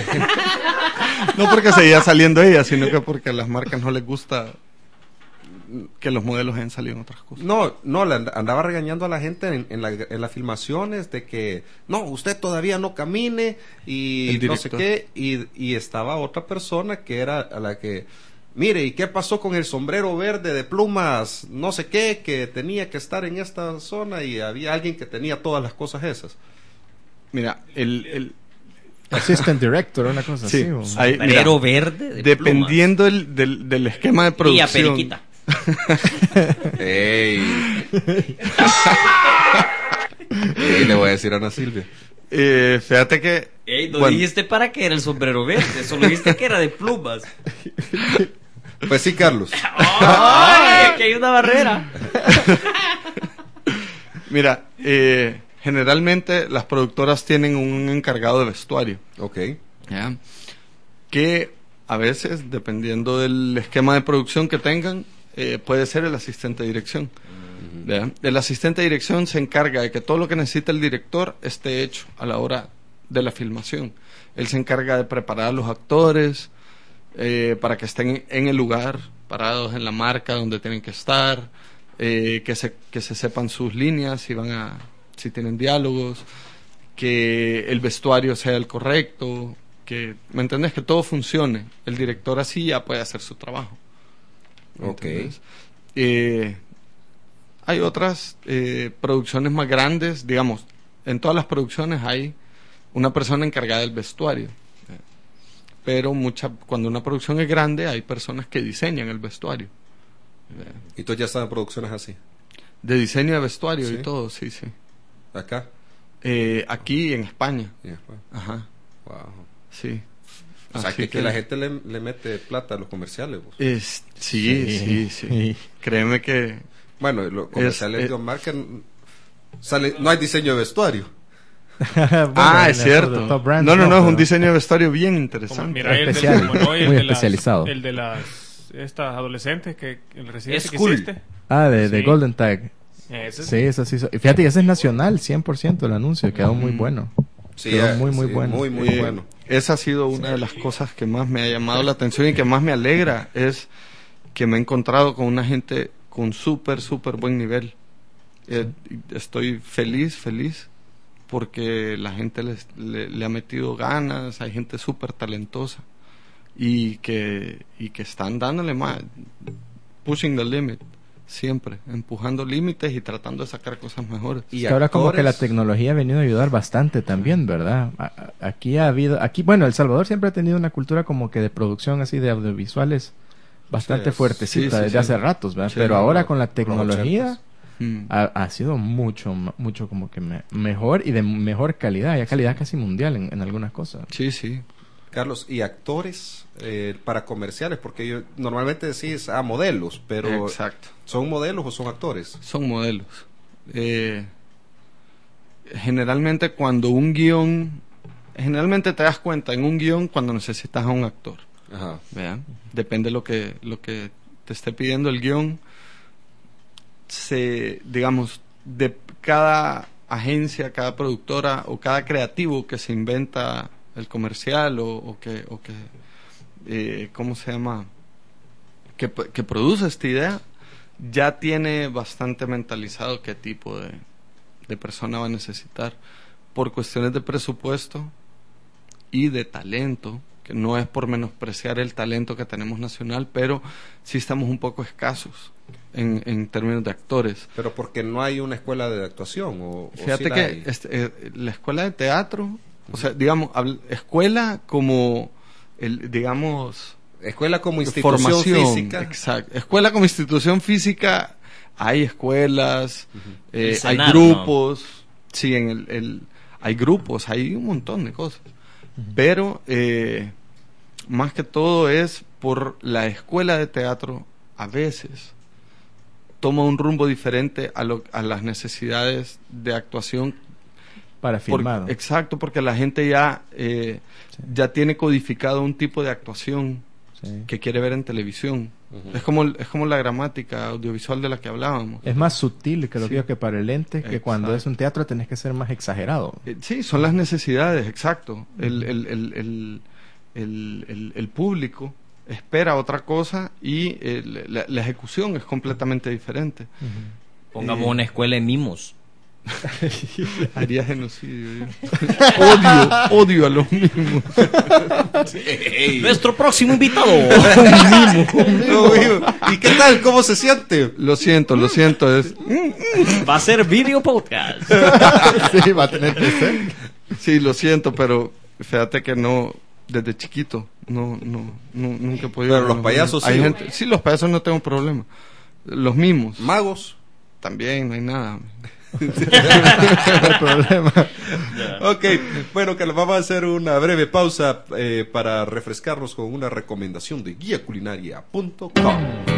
No porque seguía saliendo ella, sino que porque a las marcas no les gusta que los modelos hayan salido en otras cosas. No, no, le and- andaba regañando a la gente en, en, la- en las filmaciones de que, no, usted todavía no camine y El no sé director. qué, y, y estaba otra persona que era a la que, mire, ¿y qué pasó con el sombrero verde de plumas, no sé qué, que tenía que estar en esta zona y había alguien que tenía todas las cosas esas? Mira, el... el Assistant director, una cosa sí, así. o- ahí, mira, Sombrero verde de dependiendo el, del, del esquema de plumas. Y a producción... periquita. ¡Ey! Ey, le voy a decir a Ana Silvia. Eh, fíjate que... Ey, no bueno, dijiste para qué era el sombrero verde, solo dijiste que era de plumas. Pues sí, Carlos. ¡Ay! Aquí hay una barrera. mira, eh, generalmente las productoras tienen un encargado de vestuario. Ok. ¿Ya? Que a veces, dependiendo del esquema de producción que tengan, eh, puede ser el asistente de dirección. ¿Ya? El asistente de dirección se encarga de que todo lo que necesita el director esté hecho a la hora de la filmación. Él se encarga de preparar a los actores eh, para que estén en el lugar, parados en la marca donde tienen que estar, eh, que se que se sepan sus líneas, si van a si tienen diálogos, que el vestuario sea el correcto, que, ¿me entendés? Que todo funcione. El director así ya puede hacer su trabajo. ¿Me Ok. entendés? Eh, hay otras eh, producciones más grandes, digamos, en todas las producciones hay una persona encargada del vestuario. Eh, Pero mucha, cuando una producción es grande, hay personas que diseñan el vestuario. Eh, ¿Y tú ya estás en producciones así? De diseño de vestuario Sí. y todo, sí, sí. ¿Acá? Eh, aquí en España. Y después. Ajá, Wow. sí. O sea, Así que, que la gente le, le mete plata a los comerciales. Pues. Es, sí, sí, sí, Sí. Créeme que... Bueno, los comerciales es- de Omar que sale, no hay diseño de vestuario. Bueno, ah, en es el cierto. Top Brands, no, no, no, es un pero- diseño de vestuario bien Como, interesante. mira, el Especial, del, como no, el muy de las- especializado. el de las estas adolescentes que el residente Es que cool. hiciste. Ah, de, de Sí. Golden Tag. Ese Sí, eso sí. so- y fíjate, ese es nacional, cien por ciento el anuncio. Quedó muy bueno. Sí, Quedó eh, muy, muy sí, bueno. Muy, muy Eh, bueno. Esa ha sido una de las cosas que más me ha llamado la atención y que más me alegra, es que me he encontrado con una gente con súper, súper buen nivel. Eh, y estoy feliz, feliz, porque la gente les- le, le ha metido ganas, hay gente súper talentosa y que, y que están dándole más, pushing the limit, siempre, empujando límites y tratando de sacar cosas mejores. Y Es que ahora como que la actores- tecnología ha venido a ayudar bastante también, ¿verdad? A- a- Aquí ha habido, aquí, bueno, El Salvador siempre ha tenido una cultura como que de producción así de audiovisuales bastante Sí, fuertecita sí, sí, desde sí. hace ratos, ¿verdad? Sí, Pero no, ahora no, con la los tecnología ochentas. Mm. ha, ha sido mucho, ma- mucho como que me- mejor y de mejor calidad, ya calidad casi mundial en, en algunas cosas. Sí, sí. Carlos, y actores eh, para comerciales, porque yo normalmente decís a modelos, pero Exacto. ¿son modelos o son actores? Son modelos. Eh, generalmente cuando un guión, generalmente te das cuenta en un guión cuando necesitas a un actor. Ajá. ¿Vean? Depende lo que lo que te esté pidiendo el guión. Se, digamos, de cada agencia, cada productora o cada creativo que se inventa el comercial o, o que, o que eh, ¿cómo se llama? Que, p- que produce esta idea, ya tiene bastante mentalizado qué tipo de, de persona va a necesitar por cuestiones de presupuesto y de talento, que no es por menospreciar el talento que tenemos nacional, pero sí estamos un poco escasos en, en términos de actores. Pero porque no hay una escuela de actuación o, o Fíjate sí la que hay? este, eh, la escuela de teatro, o sea, digamos, habl- escuela como, el, digamos, escuela como institución formación, física. exacto. Escuela como institución física, hay escuelas, eh, El hay Senar, grupos, sí, en el, el- hay grupos, hay un montón de cosas. Pero eh, más que todo es por la escuela de teatro, a veces toma un rumbo diferente a, lo, a las necesidades de actuación. Para Por- filmado. exacto, porque la gente ya, eh, Sí. ya tiene codificado un tipo de actuación Sí. que quiere ver en televisión. Ujú. Es como es como la gramática audiovisual de la que hablábamos. Es más sutil, creo Sí. yo, que para el lente, que cuando Exacto. es un teatro tenés que ser más exagerado. Eh, sí, son las necesidades, exacto. El, el, el, el, el, el- el público espera otra cosa y eh, la, la ejecución es completamente diferente. Pongamos Eh, una escuela de mimos. Haría genocidio. Odio, odio a los mismos. Nuestro próximo invitado. No, hijo. ¿Y qué tal? ¿Cómo se siente? Lo siento, lo siento. Es, Va a ser video podcast. Sí, va a tener que ser. sí, lo siento, pero fíjate que no, desde chiquito, no, no, no nunca he podido. Pero los payasos hay sí. gente, sí, los payasos no tengo problema. Los mismos. Magos. También, no hay nada. No hay problema. Ok, bueno, que vamos a hacer una breve pausa eh, para refrescarnos con una recomendación de guía culinaria punto com.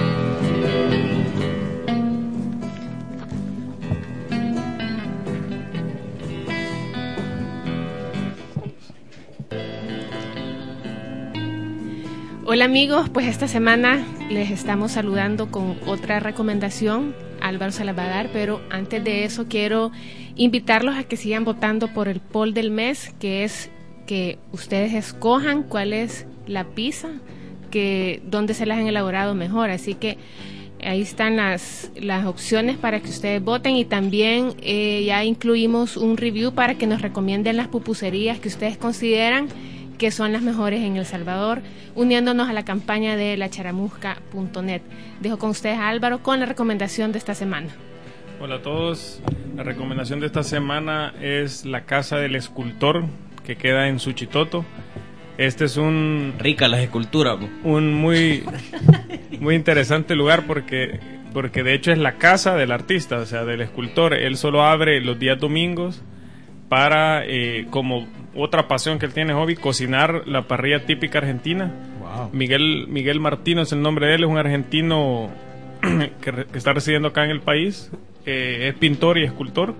Hola amigos, pues esta semana les estamos saludando con otra recomendación, Álvaro se la va a dar, pero antes de eso quiero invitarlos a que sigan votando por el poll del mes, que es que ustedes escojan cuál es la pizza, que dónde se las han elaborado mejor, así que ahí están las, las opciones para que ustedes voten y también eh, ya incluimos un review para que nos recomienden las pupuserías que ustedes consideran que son las mejores en El Salvador, uniéndonos a la campaña de la charamusca punto net. Dejo con ustedes a Álvaro con la recomendación de esta semana. Hola a todos, la recomendación de esta semana es la Casa del Escultor, que queda en Suchitoto. Este es un... Rica las esculturas. Un muy, muy interesante lugar porque, porque de hecho es la casa del artista, o sea, del escultor. Él solo abre los días domingos para, eh, como otra pasión que él tiene, hobby, cocinar la parrilla típica argentina. Wow. Miguel, Miguel Martino es el nombre de él, es un argentino que, re, que está residiendo acá en el país, eh, es pintor y escultor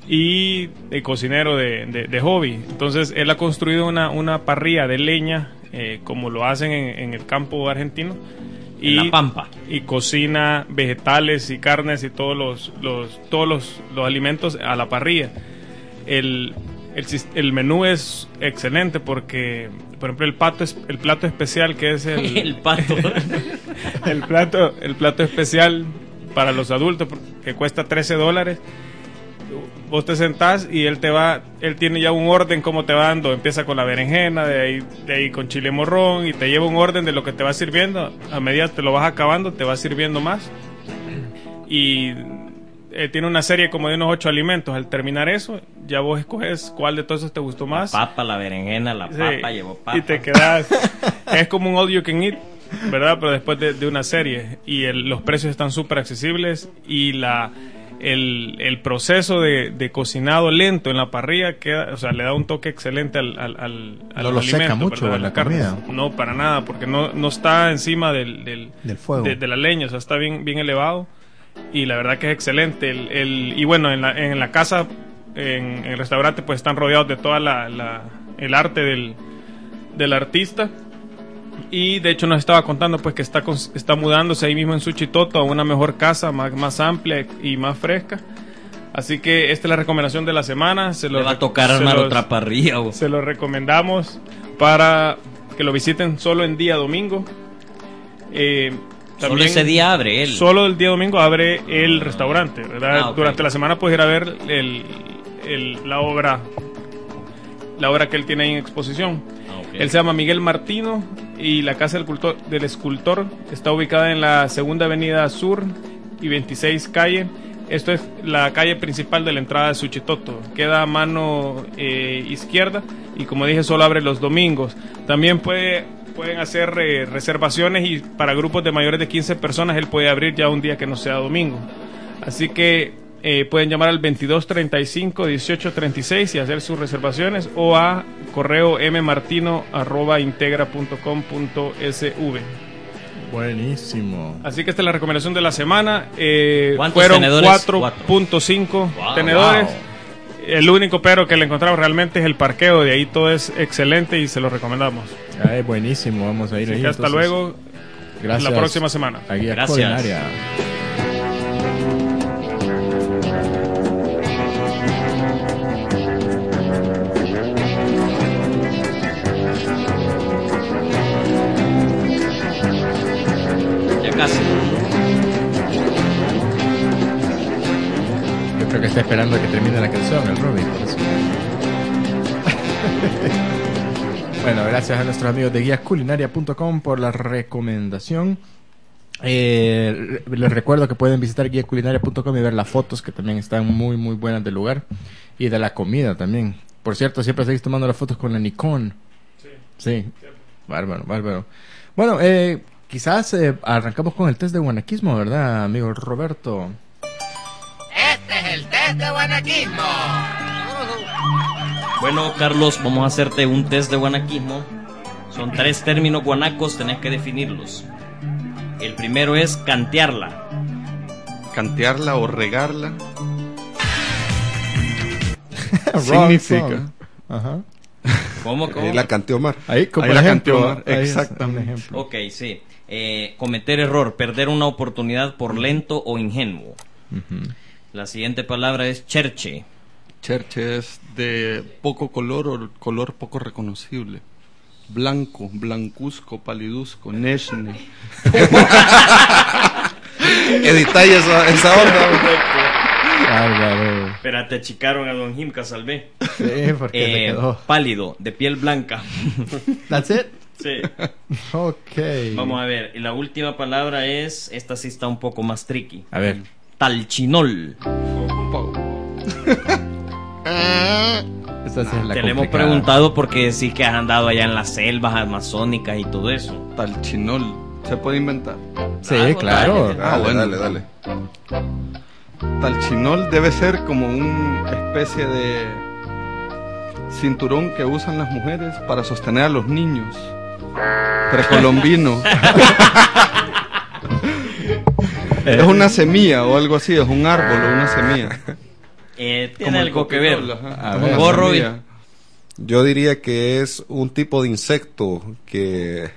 y eh, cocinero de, de, de hobby. Entonces él ha construido una, una parrilla de leña, eh, como lo hacen en, en el campo argentino. Y, En la pampa. Y cocina vegetales y carnes y todos los, los, todos los, los alimentos a la parrilla. El, el, el menú es excelente porque, por ejemplo, el pato es, el plato especial que es el, El pato. el plato el plato especial para los adultos que cuesta trece dólares. Vos te sentás y él te va, él tiene ya un orden como te va dando, empieza con la berenjena, de ahí, de ahí con chile morrón y te lleva un orden de lo que te va sirviendo. A medida te lo vas acabando, te va sirviendo más. Y eh, tiene una serie como de unos ocho alimentos. Al terminar eso, ya vos escoges cuál de todos esos te gustó más. La papa, la berenjena, la Sí, papa, llevó papa. y te quedas. Es como un all you can eat, ¿verdad? Pero después de, de una serie. Y el, los precios están súper accesibles. Y la el, el proceso de, de cocinado lento en la parrilla queda, o sea, le da un toque excelente al, al, al, al No lo seca alimento, mucho ¿verdad? la Las carnes. comida. No, para nada, porque no, no está encima del, del, Del fuego. De, de la leña, o sea, está bien, bien elevado. Y la verdad que es excelente. El, el, y bueno, en la, en la casa, en, en el restaurante, pues están rodeados de toda la, la el arte del, del artista. Y de hecho nos estaba contando pues que está, con, está mudándose ahí mismo en Suchitoto a una mejor casa, más, más amplia y más fresca. Así que esta es la recomendación de la semana. Se Le lo, va a tocar se armar los- otra parrilla. vos. Se lo recomendamos para que lo visiten solo en día domingo. Eh, Solo también- ese día abre él. Solo el día domingo abre el restaurante, ¿verdad? Ah, ok. Durante la semana puedes ir a ver el, el- la obra la obra que él tiene ahí en exposición. Ah, ok. Él se llama Miguel Martino y la casa del, cultor, del escultor está ubicada en la segunda avenida sur y veintiséis calle. Esto es la calle principal de la entrada de Suchitoto. Queda a mano eh, izquierda y como dije solo abre los domingos. También puede, pueden hacer eh, reservaciones y para grupos de mayores de quince personas él puede abrir ya un día que no sea domingo. Así que eh, pueden llamar al veintidós treinta y cinco dieciocho treinta y seis y hacer sus reservaciones o a correo mmartino arroba integra punto com punto s v. Buenísimo. Así que esta es la recomendación de la semana. Eh, ¿Cuántos fueron tenedores? cuatro punto cinco Wow. tenedores. Wow. El único pero que le encontramos realmente es el parqueo. De ahí todo es excelente y se lo recomendamos. Ay, buenísimo. Vamos a ir Así ahí. que hasta entonces. luego. Gracias. La próxima semana. A Guía Gracias. Culinaria. Yo creo que está esperando a que termine la canción, el Robin. Por eso. Bueno, gracias a nuestros amigos de guías culinaria punto com por la recomendación. Eh, les recuerdo que pueden visitar guías culinaria punto com y ver las fotos que también están muy muy buenas del lugar y de la comida también. Por cierto, siempre seguís tomando las fotos con la Nikon. Sí. Sí. Bárbaro, bárbaro. Bueno, eh, quizás eh, arrancamos con el test de guanaquismo, ¿verdad, amigo Roberto? Este es el test de guanaquismo. Bueno, Carlos, vamos a hacerte un test de guanaquismo. Son tres términos guanacos, tenés que definirlos. El primero es cantearla. Cantearla o regarla. Significa. Ajá. ¿Cómo? ¿Cómo? Ahí la canteó Omar. Ahí, como Ahí la ejemplo, canteó Omar. ahí es Exactamente. un ejemplo. Ok, sí. Eh, cometer error, perder una oportunidad por lento o ingenuo. Uh-huh. La siguiente palabra es cherche. Cherche es de poco color o color poco reconocible. Blanco, blancuzco, paliduzco, neshne. Edita esa, esa onda. Bárbaro. Espérate, achicaron a Don Jim Casalvé. Sí, porque le Eh, quedó. pálido, de piel blanca. That's it. Sí. Ok. Vamos a ver. Y la última palabra es, esta sí está un poco más tricky. A ver. Talchinol. Esta sí es la Te le hemos complicada. preguntado porque sí que has andado allá en las selvas amazónicas y todo eso. Talchinol. Se puede inventar. Sí, Ah, claro. dale. Ah, bueno. dale, dale. Talchinol debe ser como una especie de cinturón que usan las mujeres para sostener a los niños. Precolombino. Es una semilla o algo así, es un árbol o una semilla. Eh, tiene Como el algo que ver. coquirol, ajá. A Es ver. una Gorro y- semilla. Yo diría que es un tipo de insecto que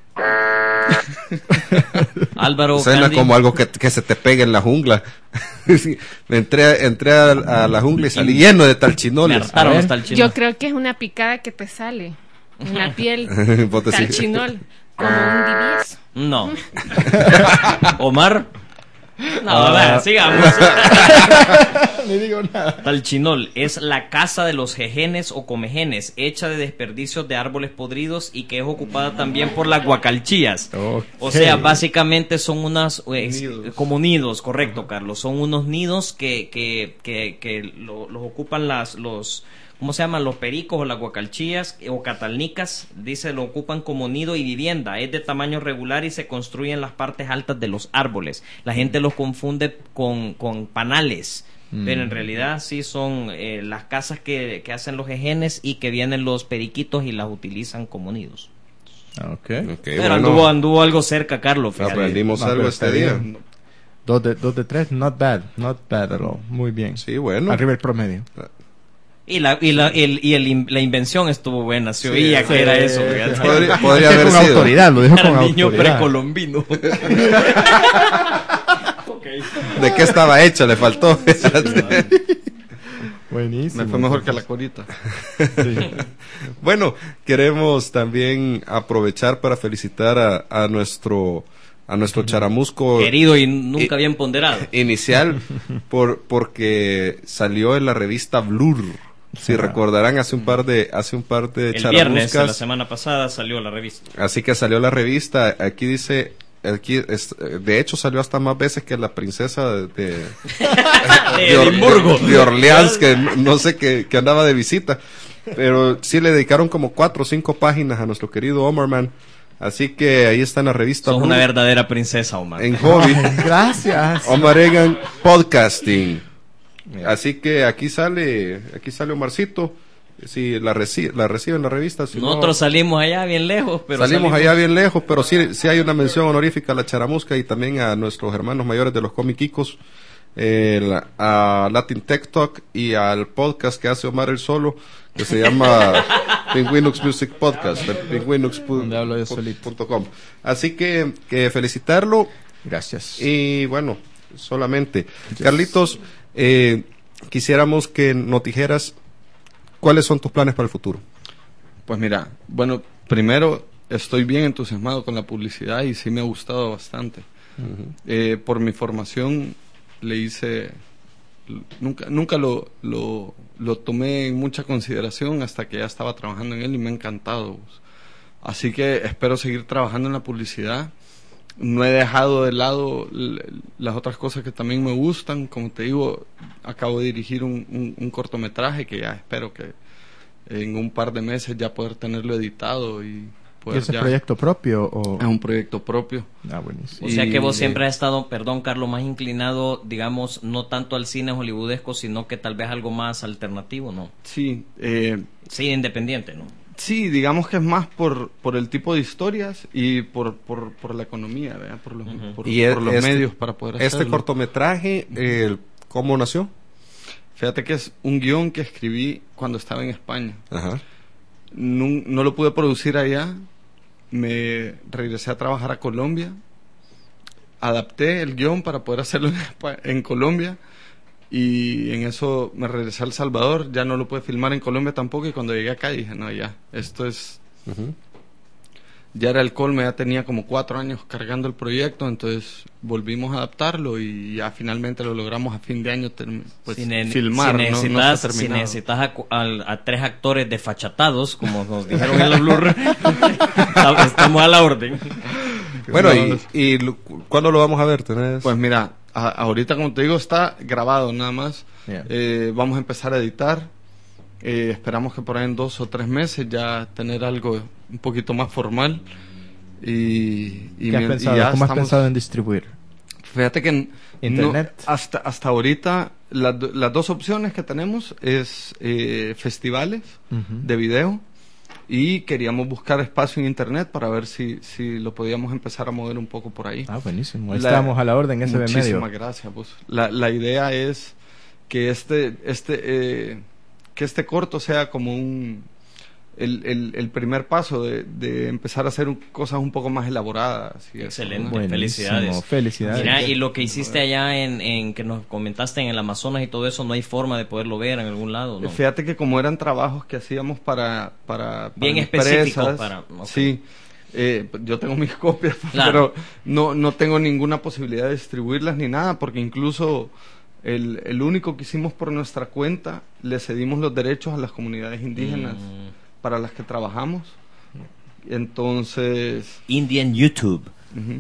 Álvaro suena Candy. como algo que, que se te pega en la jungla. Sí, entré entré a, a la jungla y salí Y- lleno de Me talchinoles. hartaron A ver. los talchinoles. Yo creo que es una picada que te sale en la piel. Vos decís. Talchinol, como un divieso. No. Omar. No, Ah. vea, sigamos. Ni digo nada. Talchinol es la casa de los jejenes o comejenes, hecha de desperdicios de árboles podridos y que es ocupada también por las guacalchías. Ok. O sea, básicamente son unas eh, Nidos. como nidos, correcto, Carlos. Son unos nidos que que que, que lo- los ocupan las los ¿cómo se llaman? Los pericos o las guacalchías o catalnicas, dice, lo ocupan como nido y vivienda. Es de tamaño regular y se construye en las partes altas de los árboles. La gente los confunde con, con panales, Mm. pero en realidad sí son eh, las casas que, que hacen los jejenes y que vienen los periquitos y las utilizan como nidos. Ok. Ok, Pero bueno, anduvo, anduvo algo cerca, Carlos. fíjate. aprendimos No, algo pero este está día. bien. Dos de, dos de tres, not bad. Not bad at all. Muy bien. Sí, bueno. Arriba el promedio. Y la y la el, y el in- la invención estuvo buena, se Sí, oía sí. que era eso. fíjate. Podría, podría Dijo haber con sido. autoridad, lo dijo con Era niño autoridad. precolombino. ¿De qué estaba hecha? Le faltó. Buenísimo. Me fue mejor que la corita. Sí. Bueno, queremos también aprovechar para felicitar a, a nuestro a nuestro charamusco Querido y nunca bien ponderado. inicial por porque salió en la revista Blur. Si Ah. recordarán, hace un par de hace un par de El viernes de la charamuscas. semana pasada salió la revista. Así que salió la revista. Aquí dice, aquí es- de hecho salió hasta más veces que la princesa de, de, De de Or- Edimburgo. de Orleans, que no sé, que, que andaba de visita. Pero sí le dedicaron como cuatro o cinco páginas a nuestro querido Omerman. Así que ahí está en la revista Sos Blue, una verdadera princesa, Omar. en hobby. Gracias. Omar Egan Podcasting. Así que aquí sale, aquí sale Omarcito. Si la, reci la reciben la revista. Si no- Nosotros salimos allá bien lejos, pero salimos allá bien lejos, pero sí, sí hay una mención honorífica a la Charamusca y también a nuestros hermanos mayores de los comiquicos, eh, la- a Latin Tech Talk y al podcast que hace Omar el Solo, que se llama Penguinux Music Podcast, el penguinux Donde hablo yo solito. punto com. Así que, que felicitarlo Gracias. y bueno, solamente. Carlitos, eh, quisiéramos que nos dijeras cuáles son tus planes para el futuro. Pues mira, bueno, primero estoy bien entusiasmado con la publicidad y sí me ha gustado bastante. Eh, por mi formación le hice nunca, nunca lo, lo, lo tomé en mucha consideración hasta que ya estaba trabajando en él y me ha encantado. Así que espero seguir trabajando en la publicidad. No he dejado de lado las otras cosas que también me gustan. Como te digo, acabo de dirigir un, un, un cortometraje que ya espero que en un par de meses ya poder tenerlo editado. ¿Y ¿Y ese ya... proyecto propio? O... Es un proyecto propio. Ah, buenísimo. O sea que vos Y- siempre has estado, perdón Carlos, más inclinado, digamos, no tanto al cine hollywoodesco, sino que tal vez algo más alternativo, ¿no? Sí, eh, Sí, independiente, ¿no? sí, digamos que es más por, por el tipo de historias y por, por, por la economía, ¿verdad? Por los, Ujú. por, Y por los este- medios para poder hacerlo. Este cortometraje, eh, ¿cómo nació? Fíjate que es un guión que escribí cuando estaba en España. Ajá. No, no lo pude producir allá. Me regresé a trabajar a Colombia. Adapté el guión para poder hacerlo en, Espa- en Colombia. Y en eso me regresé a El Salvador. Ya no lo pude filmar en Colombia tampoco. Y cuando llegué acá dije, no, ya, esto es... Ujú. Ya era el colme, ya tenía como cuatro años cargando el proyecto. Entonces volvimos a adaptarlo y ya finalmente lo logramos a fin de año term- pues, si, ne- filmar. si no- no está necesitas, si terminado. necesitas a, cu- al- a tres actores desfachatados, como nos dijeron en la Blur, estamos a la orden. Bueno, No, y, y lo- ¿cuándo lo vamos a ver? ¿Tenés? Pues mira, a- ahorita como te digo está grabado nada más. Yeah. Eh, vamos a empezar a editar. Eh, esperamos que por ahí en dos o tres meses ya tener algo un poquito más formal. Y, y ¿Qué has mi- y pensado? ya ¿Cómo has estamos- pensado en distribuir? Fíjate que n- Internet. no- hasta hasta ahorita las, do- las dos opciones que tenemos es eh, festivales Ujú. de video y queríamos buscar espacio en internet para ver si si lo podíamos empezar a mover un poco por ahí. Ah, buenísimo. Ahí La- estamos a la orden, ese de medio. Muchísimas gracias. Pues. La, la idea es que este, este, eh, que este corto sea como un el, el, el primer paso de, de empezar a hacer un- cosas un poco más elaboradas. Y eso, Excelente. ¿no? Buenísimo. Felicidades. Felicidades. Mira, y lo que hiciste allá en, en que nos comentaste en el Amazonas y todo eso, no hay forma de poderlo ver en algún lado, ¿no? Fíjate que como eran trabajos que hacíamos para, para, para Bien específicos empresas, para- ok. sí, eh, yo tengo mis copias, Claro. pero no, no tengo ninguna posibilidad de distribuirlas ni nada, porque incluso el, el único que hicimos por nuestra cuenta, le cedimos los derechos a las comunidades indígenas Mm. para las que trabajamos. Entonces, Indian YouTube. ujú.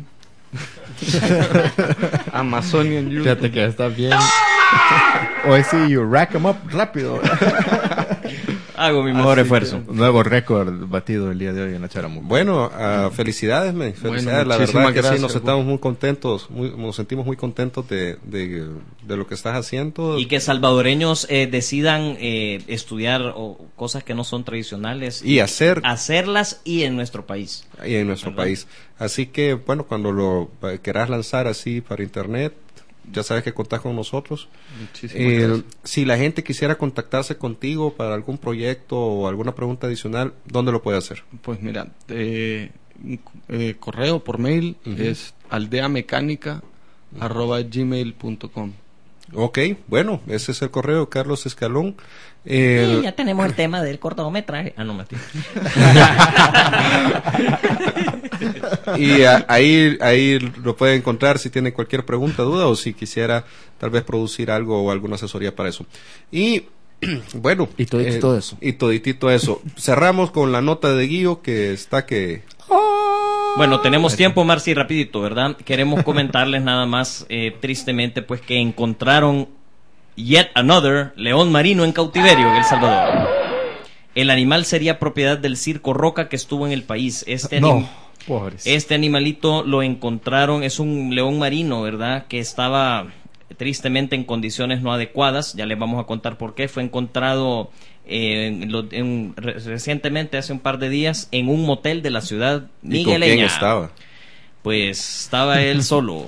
Amazonian Youth. Fíjate que está bien. Hoy sí, you rack them up rápido. Hago mi mejor Así esfuerzo. que, Nuevo récord batido el día de hoy en la Charamu. Bueno, ah, felicidades, men. Felicidades. La muchísimas verdad que sí, gracias, nos Juan. estamos muy contentos, muy, nos sentimos muy contentos de, de, de lo que estás haciendo. Y que salvadoreños eh, decidan eh, estudiar o, cosas que no son tradicionales Y hacer hacerlas y en nuestro país. y en nuestro ¿Verdad? país. Así que, bueno, cuando lo eh, querás lanzar así para internet, ya sabes que contás con nosotros. Muchísimas Eh, gracias. si la gente quisiera contactarse contigo para algún proyecto o alguna pregunta adicional, ¿dónde lo puede hacer? Pues mira, eh, un c- eh, correo por mail Ujú. es aldeamecánica arroba gmail punto com. Ok, bueno, ese es el correo, Carlos Escalón. El- Sí, ya tenemos el tema del cortometraje. Ah, no, mentira. y a- ahí, ahí lo puede encontrar si tiene cualquier pregunta, duda o si quisiera tal vez producir algo o alguna asesoría para eso. Y bueno, Y toditito eso. Y toditito eso. Cerramos con la nota de Guío que está que... Bueno, tenemos tiempo, Marci, rapidito, ¿verdad? Queremos comentarles nada más, eh, tristemente, pues que encontraron yet another león marino en cautiverio en El Salvador. El animal sería propiedad del Circo Roca que estuvo en el país. Este, anim- No, pobres. este animalito lo encontraron, es un león marino, ¿verdad? Que estaba tristemente en condiciones no adecuadas. Ya les vamos a contar por qué. Fue encontrado eh, en lo- en- re- recientemente, hace un par de días, en un motel de la ciudad ¿Y con migueleña. quién estaba? Pues estaba él solo,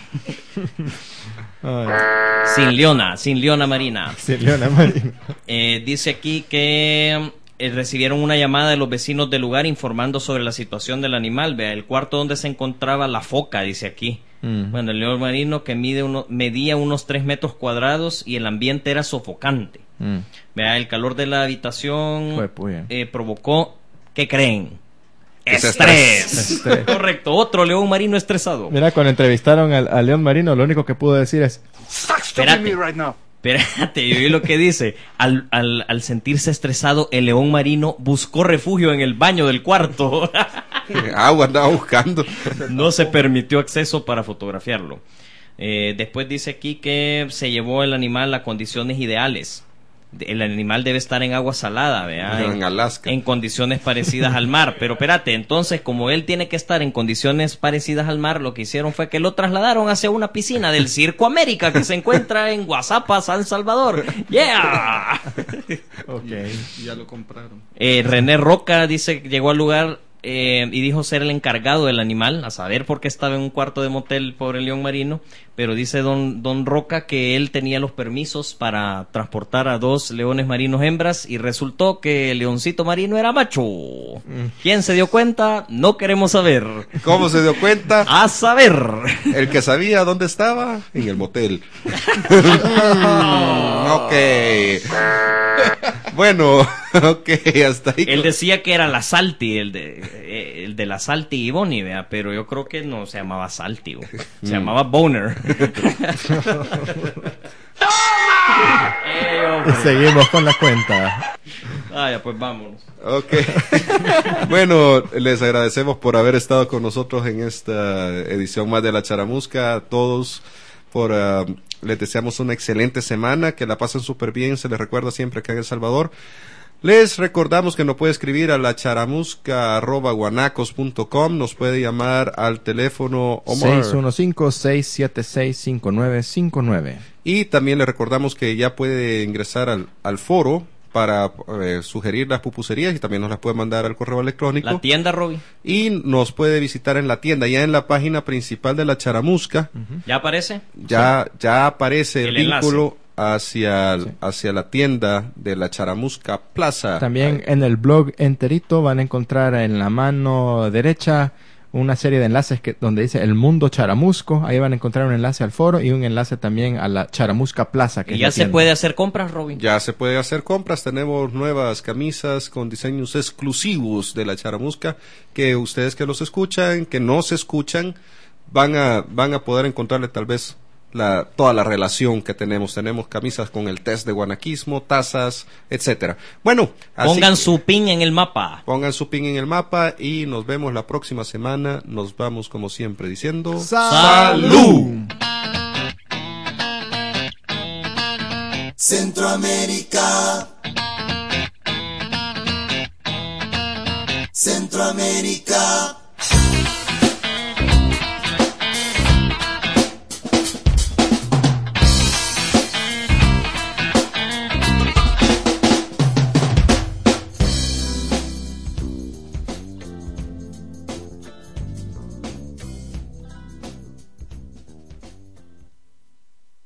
Ay, sin Leona, sin Leona Marina. sí, Leona Marina. Eh, dice aquí que eh, recibieron una llamada de los vecinos del lugar informando sobre la situación del animal. Vea, el cuarto donde se encontraba la foca, dice aquí. Mm. Bueno, el león marino que mide uno, medía unos tres metros cuadrados y el ambiente era sofocante. Mm. Vea, el calor de la habitación Fue, pues, eh, provocó, ¿qué creen? Ese Estrés. Estrés. Correcto, otro león marino estresado. Mira, cuando entrevistaron al, al León Marino, lo único que pudo decir es: Espérate. Espérate, yo vi lo que dice. Al, al, al sentirse estresado, el león marino buscó refugio en el baño del cuarto. Agua andaba buscando. No se permitió acceso para fotografiarlo. Eh, después dice aquí que se llevó el animal a condiciones ideales. El animal debe estar en agua salada, ¿verdad? En, en Alaska. En condiciones parecidas al mar. Pero espérate, entonces, como él tiene que estar en condiciones parecidas al mar, lo que hicieron fue que lo trasladaron hacia una piscina del Circo América que se encuentra en Guazapa, San Salvador. ¡Yeah! Okay. Y ya lo compraron. Eh, René Roca dice que llegó al lugar eh, y dijo ser el encargado del animal, a saber por qué estaba en un cuarto de motel por el león marino, pero dice don, don Roca que él tenía los permisos para transportar a dos leones marinos hembras y resultó que el leoncito marino era macho. ¿Quién se dio cuenta? No queremos saber. ¿Cómo se dio cuenta? A saber. El que sabía dónde estaba, en el motel. Ok. Bueno, ok, hasta ahí. Él decía que era la Salti, el de, eh, el de la Salti y Bonnie, ¿vea? Pero yo creo que no se llamaba Salti, ¿o? Se Mm. llamaba Boner. Y seguimos con la cuenta. Ah, ya, pues vámonos. Ok. Bueno, les agradecemos por haber estado con nosotros en esta edición más de La Charamusca. A todos, por uh, les deseamos una excelente semana, que la pasen súper bien. Se les recuerda siempre que en El Salvador. Les recordamos que nos puede escribir a la charamusca arroba guanacos punto com, nos puede llamar al teléfono Omar. seis uno cinco, seis siete seis, cinco nueve cinco nueve. Y también le recordamos que ya puede ingresar al, al foro para eh, sugerir las pupuserías y también nos las puede mandar al correo electrónico. La tienda, Robbie. Y nos puede visitar en la tienda, ya en la página principal de la Charamusca. Uh-huh. ¿Ya aparece? Ya, sí. ya aparece el, el vínculo enlace. hacia, Sí. hacia la tienda de la Charamusca Plaza. También Ahí. en el blog enterito van a encontrar en la mano derecha una serie de enlaces que donde dice El Mundo Charamusco. Ahí van a encontrar un enlace al foro y un enlace también a la Charamusca Plaza. Que ¿Y es ya la se tienda. puede hacer compras, Robin? Ya se puede hacer compras, tenemos nuevas camisas con diseños exclusivos de la Charamusca que ustedes que los escuchan, que no se escuchan, van a van a poder encontrarle tal vez la toda la relación que tenemos. Tenemos camisas con el test de guanaquismo, tazas, etcétera. Bueno, así pongan que, su pin en el mapa. Pongan su pin en el mapa y nos vemos la próxima semana. Nos vamos como siempre diciendo ¡Salud! Centroamérica. Centroamérica.